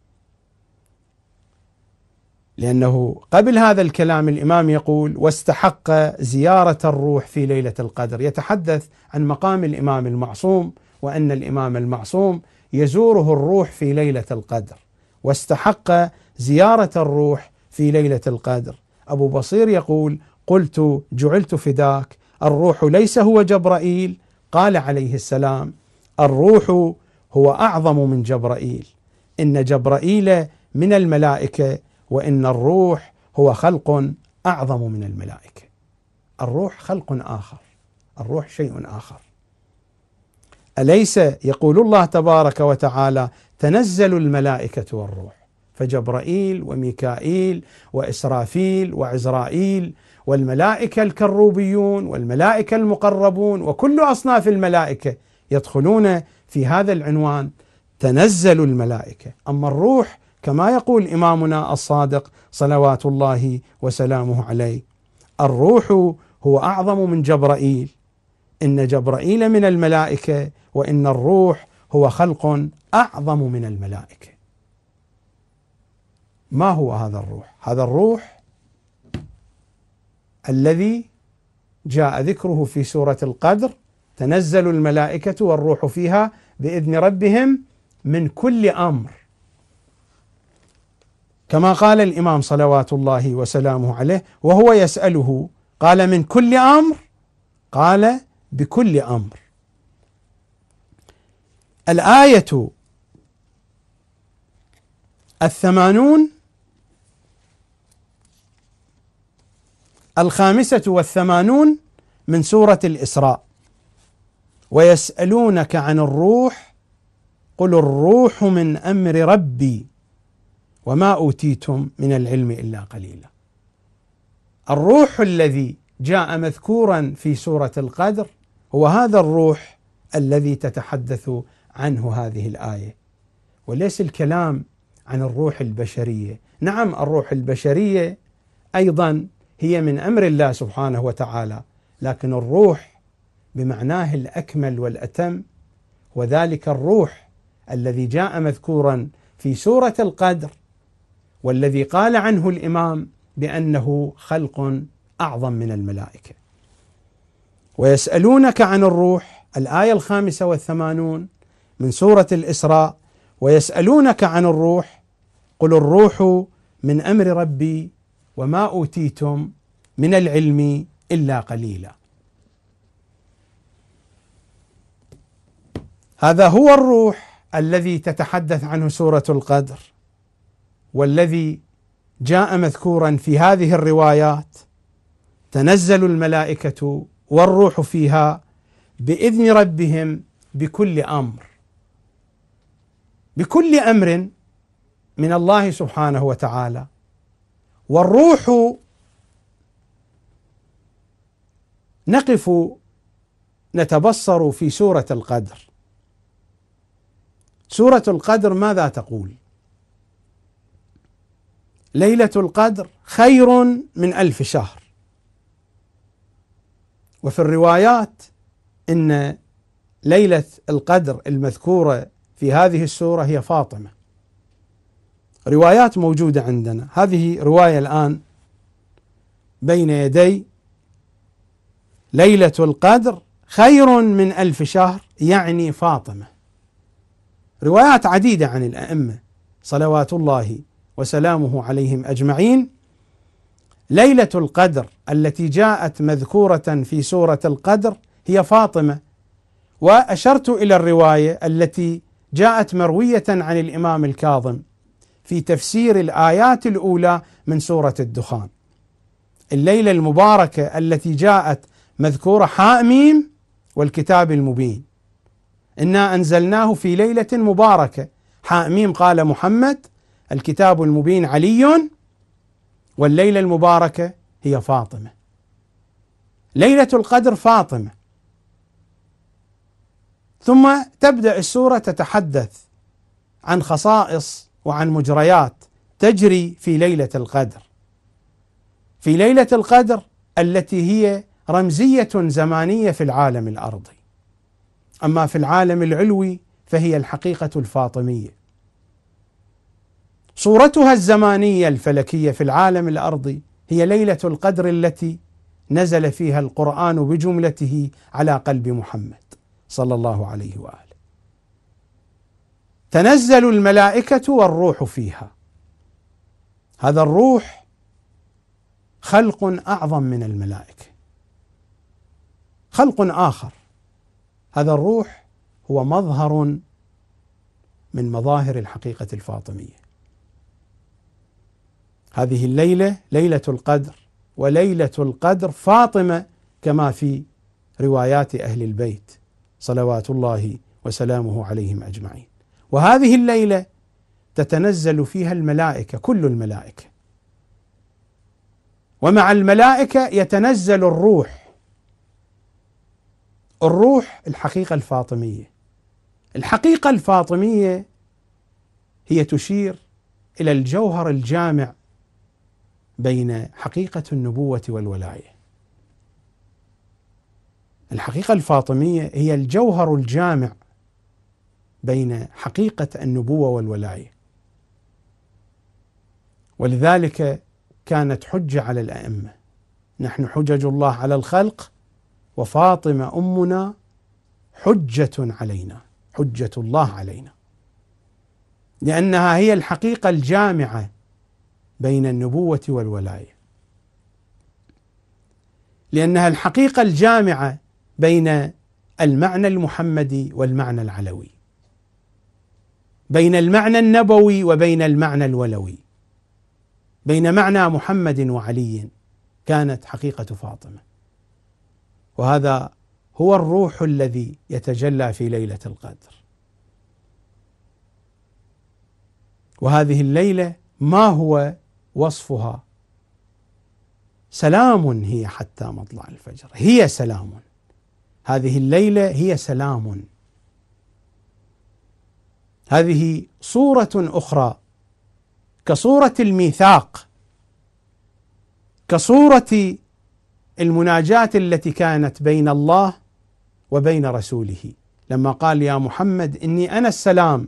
لأنه قبل هذا الكلام الإمام يقول: واستحق زيارة الروح في ليلة القدر، يتحدث عن مقام الإمام المعصوم، وأن الإمام المعصوم يزوره الروح في ليلة القدر، واستحق زيارة الروح في ليلة القدر. أبو بصير يقول: قلت: جعلت فداك، الروح ليس هو جبرائيل. قال عليه السلام: الروح هو أعظم من جبرائيل، إن جبرائيل من الملائكة، وإن الروح هو خلق أعظم من الملائكة. الروح خلق آخر، الروح شيء آخر. أليس يقول الله تبارك وتعالى: تنزل الملائكة والروح، فجبرائيل وميكائيل وإسرافيل وعزرائيل والملائكة الكروبيون والملائكة المقربون وكل أصناف الملائكة يدخلون في هذا العنوان، تنزل الملائكة. أما الروح كما يقول إمامنا الصادق صلوات الله وسلامه عليه: الروح هو أعظم من جبرائيل، إن جبرائيل من الملائكة، وإن الروح هو خلق أعظم من الملائكة. ما هو هذا الروح؟ هذا الروح الذي جاء ذكره في سورة القدر: تنزل الملائكة والروح فيها بإذن ربهم من كل أمر، كما قال الإمام صلوات الله وسلامه عليه وهو يسأله، قال: من كل أمر؟ قال: بكل أمر. الآية 85 من سورة الإسراء. ويسألونك عن الروح قل الروح من أمر ربي وما أوتيتم من العلم إلا قليلا. الروح الذي جاء مذكورا في سورة القدر هو هذا الروح الذي تتحدث عنه هذه الآية، وليس الكلام عن الروح البشرية. نعم، الروح البشرية أيضا هي من أمر الله سبحانه وتعالى، لكن الروح بمعناه الأكمل والأتم، وذلك الروح الذي جاء مذكورا في سورة القدر، والذي قال عنه الإمام بأنه خلق أعظم من الملائكة. ويسألونك عن الروح، الآية 85 من سورة الإسراء: ويسألونك عن الروح قل الروح من أمر ربي وما أوتيتم من العلم إلا قليلا. هذا هو الروح الذي تتحدث عنه سورة القدر، والذي جاء مذكورا في هذه الروايات: تنزل الملائكة والروح فيها بإذن ربهم بكل أمر. بكل أمر من الله سبحانه وتعالى. والروح نقف نتبصر في سورة القدر. سورة القدر ماذا تقول؟ ليلة القدر خير من 1000 شهر. وفي الروايات إن ليلة القدر المذكورة في هذه السورة هي فاطمة. روايات موجودة عندنا، هذه رواية الآن بين يدي: ليلة القدر خير من 1000 شهر، يعني فاطمة. روايات عديدة عن الأئمة صلوات الله وسلامه عليهم أجمعين. ليلة القدر التي جاءت مذكورة في سورة القدر هي فاطمة. وأشرت إلى الرواية التي جاءت مروية عن الإمام الكاظم في تفسير الآيات الأولى من سورة الدخان. الليلة المباركة التي جاءت مذكورة: حاميم والكتاب المبين إنا أنزلناه في ليلة مباركة. حاميم قال محمد، الكتاب المبين علي، والليلة المباركة هي فاطمة. ليلة القدر فاطمة. ثم تبدأ السورة تتحدث عن خصائص وعن مجريات تجري في ليلة القدر. في ليلة القدر التي هي رمزية زمانية في العالم الأرضي، أما في العالم العلوي فهي الحقيقة الفاطمية. صورتها الزمانية الفلكية في العالم الأرضي هي ليلة القدر التي نزل فيها القرآن بجملته على قلب محمد صلى الله عليه وآله. تنزل الملائكة والروح فيها. هذا الروح خلق أعظم من الملائكة، خلق آخر. هذا الروح هو مظهر من مظاهر الحقيقة الفاطمية. هذه الليلة ليلة القدر، وليلة القدر فاطمة كما في روايات أهل البيت صلوات الله وسلامه عليهم أجمعين. وهذه الليلة تتنزل فيها الملائكة، كل الملائكة، ومع الملائكة يتنزل الروح. الروح الحقيقة الفاطمية. الحقيقة الفاطمية هي تشير إلى الجوهر الجامع بين حقيقة النبوة والولاية. الحقيقة الفاطمية هي الجوهر الجامع بين حقيقة النبوة والولاية. ولذلك كانت حجة على الأئمة: نحن حجج الله على الخلق، وفاطمة أمنا حجة علينا، حجة الله علينا، لأنها هي الحقيقة الجامعة بين النبوة والولاية، لأنها الحقيقة الجامعة بين المعنى المحمدي والمعنى العلوي، بين المعنى النبوي وبين المعنى الولوي، بين معنى محمد وعلي. كانت حقيقة فاطمة. وهذا هو الروح الذي يتجلى في ليلة القدر. وهذه الليلة ما هو وصفها؟ سلام هي حتى مطلع الفجر، هي سلام. هذه الليلة هي سلام. هذه صورة أخرى كصورة الميثاق، كصورة المناجاة التي كانت بين الله وبين رسوله لما قال يا محمد إني أنا السلام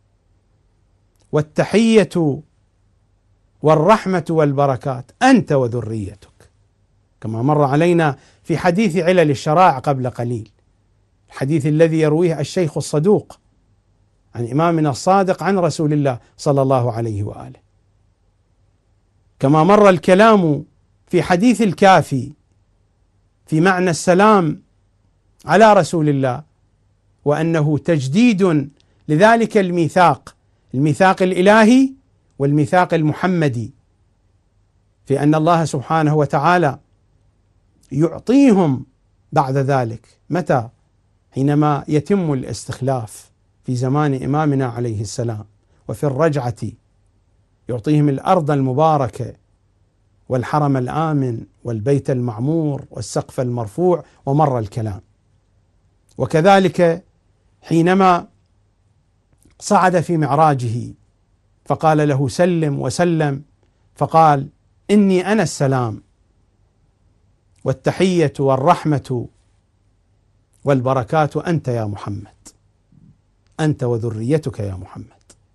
والتحية والرحمة والبركات أنت وذريتك، كما مر علينا في حديث علل الشرائع قبل قليل، الحديث الذي يرويه الشيخ الصدوق عن إمامنا الصادق عن رسول الله صلى الله عليه وآله. كما مر الكلام في حديث الكافي في معنى السلام على رسول الله، وأنه تجديد لذلك الميثاق، الميثاق الإلهي والميثاق المحمدي، في أن الله سبحانه وتعالى يعطيهم بعد ذلك. متى؟ حينما يتم الاستخلاف في زمان إمامنا عليه السلام، وفي الرجعة يعطيهم الأرض المباركة والحرم الآمن والبيت المعمور والسقف المرفوع، ومر الكلام. وكذلك حينما صعد في معراجه فقال له سلم وسلم، فقال إني أنا السلام والتحية والرحمة والبركات أنت يا محمد، أنت وذريتك يا محمد.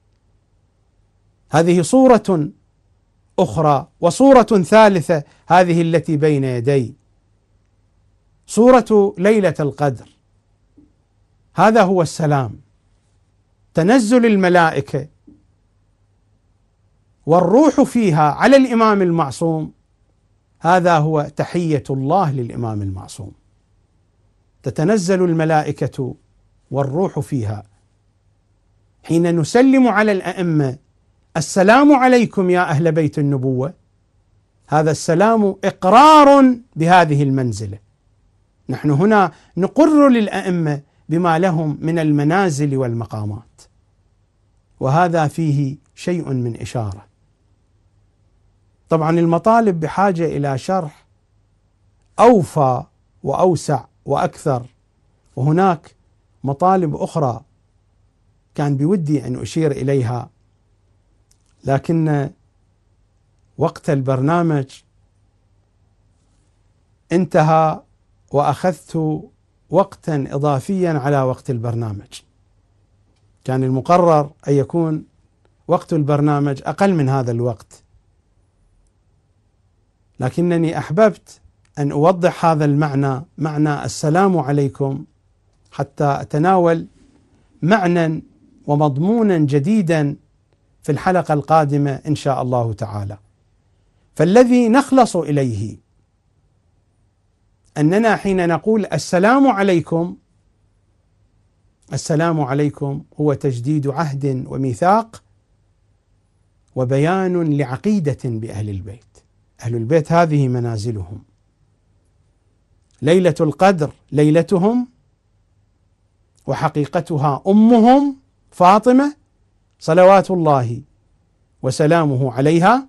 هذه صورة أخرى. وصورة ثالثة هذه التي بين يدي، صورة ليلة القدر. هذا هو السلام، تنزل الملائكة والروح فيها على الإمام المعصوم. هذا هو تحية الله للإمام المعصوم، تتنزل الملائكة والروح فيها حين نسلم على الأئمة السلام عليكم يا أهل بيت النبوة. هذا السلام إقرار بهذه المنزلة. نحن هنا نقر للأئمة بما لهم من المنازل والمقامات، وهذا فيه شيء من إشارة. طبعا المطالب بحاجة إلى شرح أوفى وأوسع وأكثر، وهناك مطالب أخرى كان بودي أن أشير إليها، لكن وقت البرنامج انتهى وأخذت وقتا إضافيا على وقت البرنامج. كان المقرر أن يكون وقت البرنامج أقل من هذا الوقت، لكنني أحببت أن أوضح هذا المعنى، معنى السلام عليكم، حتى أتناول معنى ومضمونا جديدا في الحلقة القادمة إن شاء الله تعالى. فالذي نخلص إليه أننا حين نقول السلام عليكم، السلام عليكم هو تجديد عهد وميثاق وبيان لعقيدة بأهل البيت. أهل البيت هذه منازلهم، ليلة القدر ليلتهم، وحقيقتها أمهم فاطمة صلوات الله وسلامه عليها،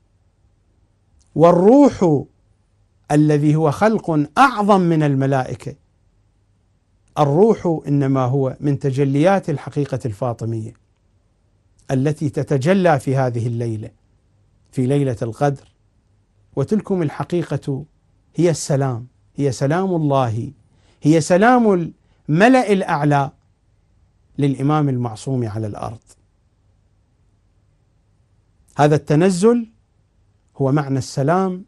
والروح الذي هو خلق أعظم من الملائكة. الروح إنما هو من تجليات الحقيقة الفاطمية التي تتجلى في هذه الليلة، في ليلة القدر. وتلكم الحقيقة هي السلام، هي سلام الله، هي سلام الملأ الأعلى للإمام المعصوم على الأرض. هذا التنزل هو معنى السلام.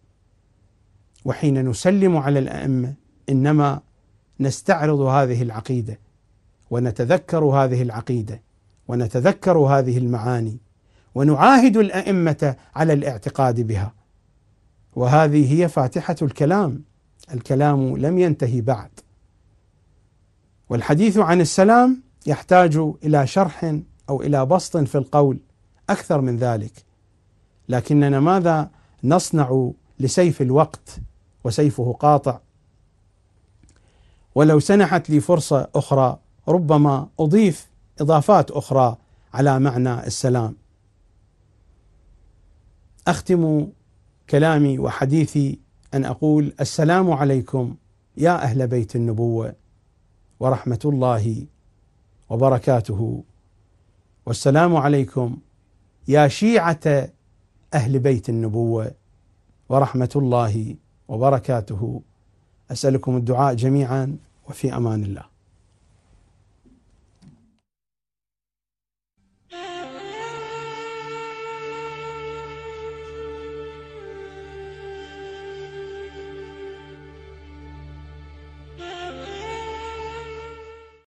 وحين نسلم على الأئمة إنما نستعرض هذه العقيدة ونتذكر هذه العقيدة ونتذكر هذه المعاني ونعاهد الأئمة على الاعتقاد بها. وهذه هي فاتحة الكلام. الكلام لم ينتهي بعد، والحديث عن السلام يحتاج إلى شرح أو إلى بسط في القول أكثر من ذلك، لكننا ماذا نصنع لسيف الوقت وسيفه قاطع؟ ولو سنحت لي فرصة أخرى ربما أضيف إضافات أخرى على معنى السلام. أختم كلامي وحديثي أن أقول: السلام عليكم يا أهل بيت النبوة ورحمة الله وبركاته، والسلام عليكم يا شيعة أهل بيت النبوة ورحمة الله وبركاته. أسألكم الدعاء جميعا، وفي أمان الله.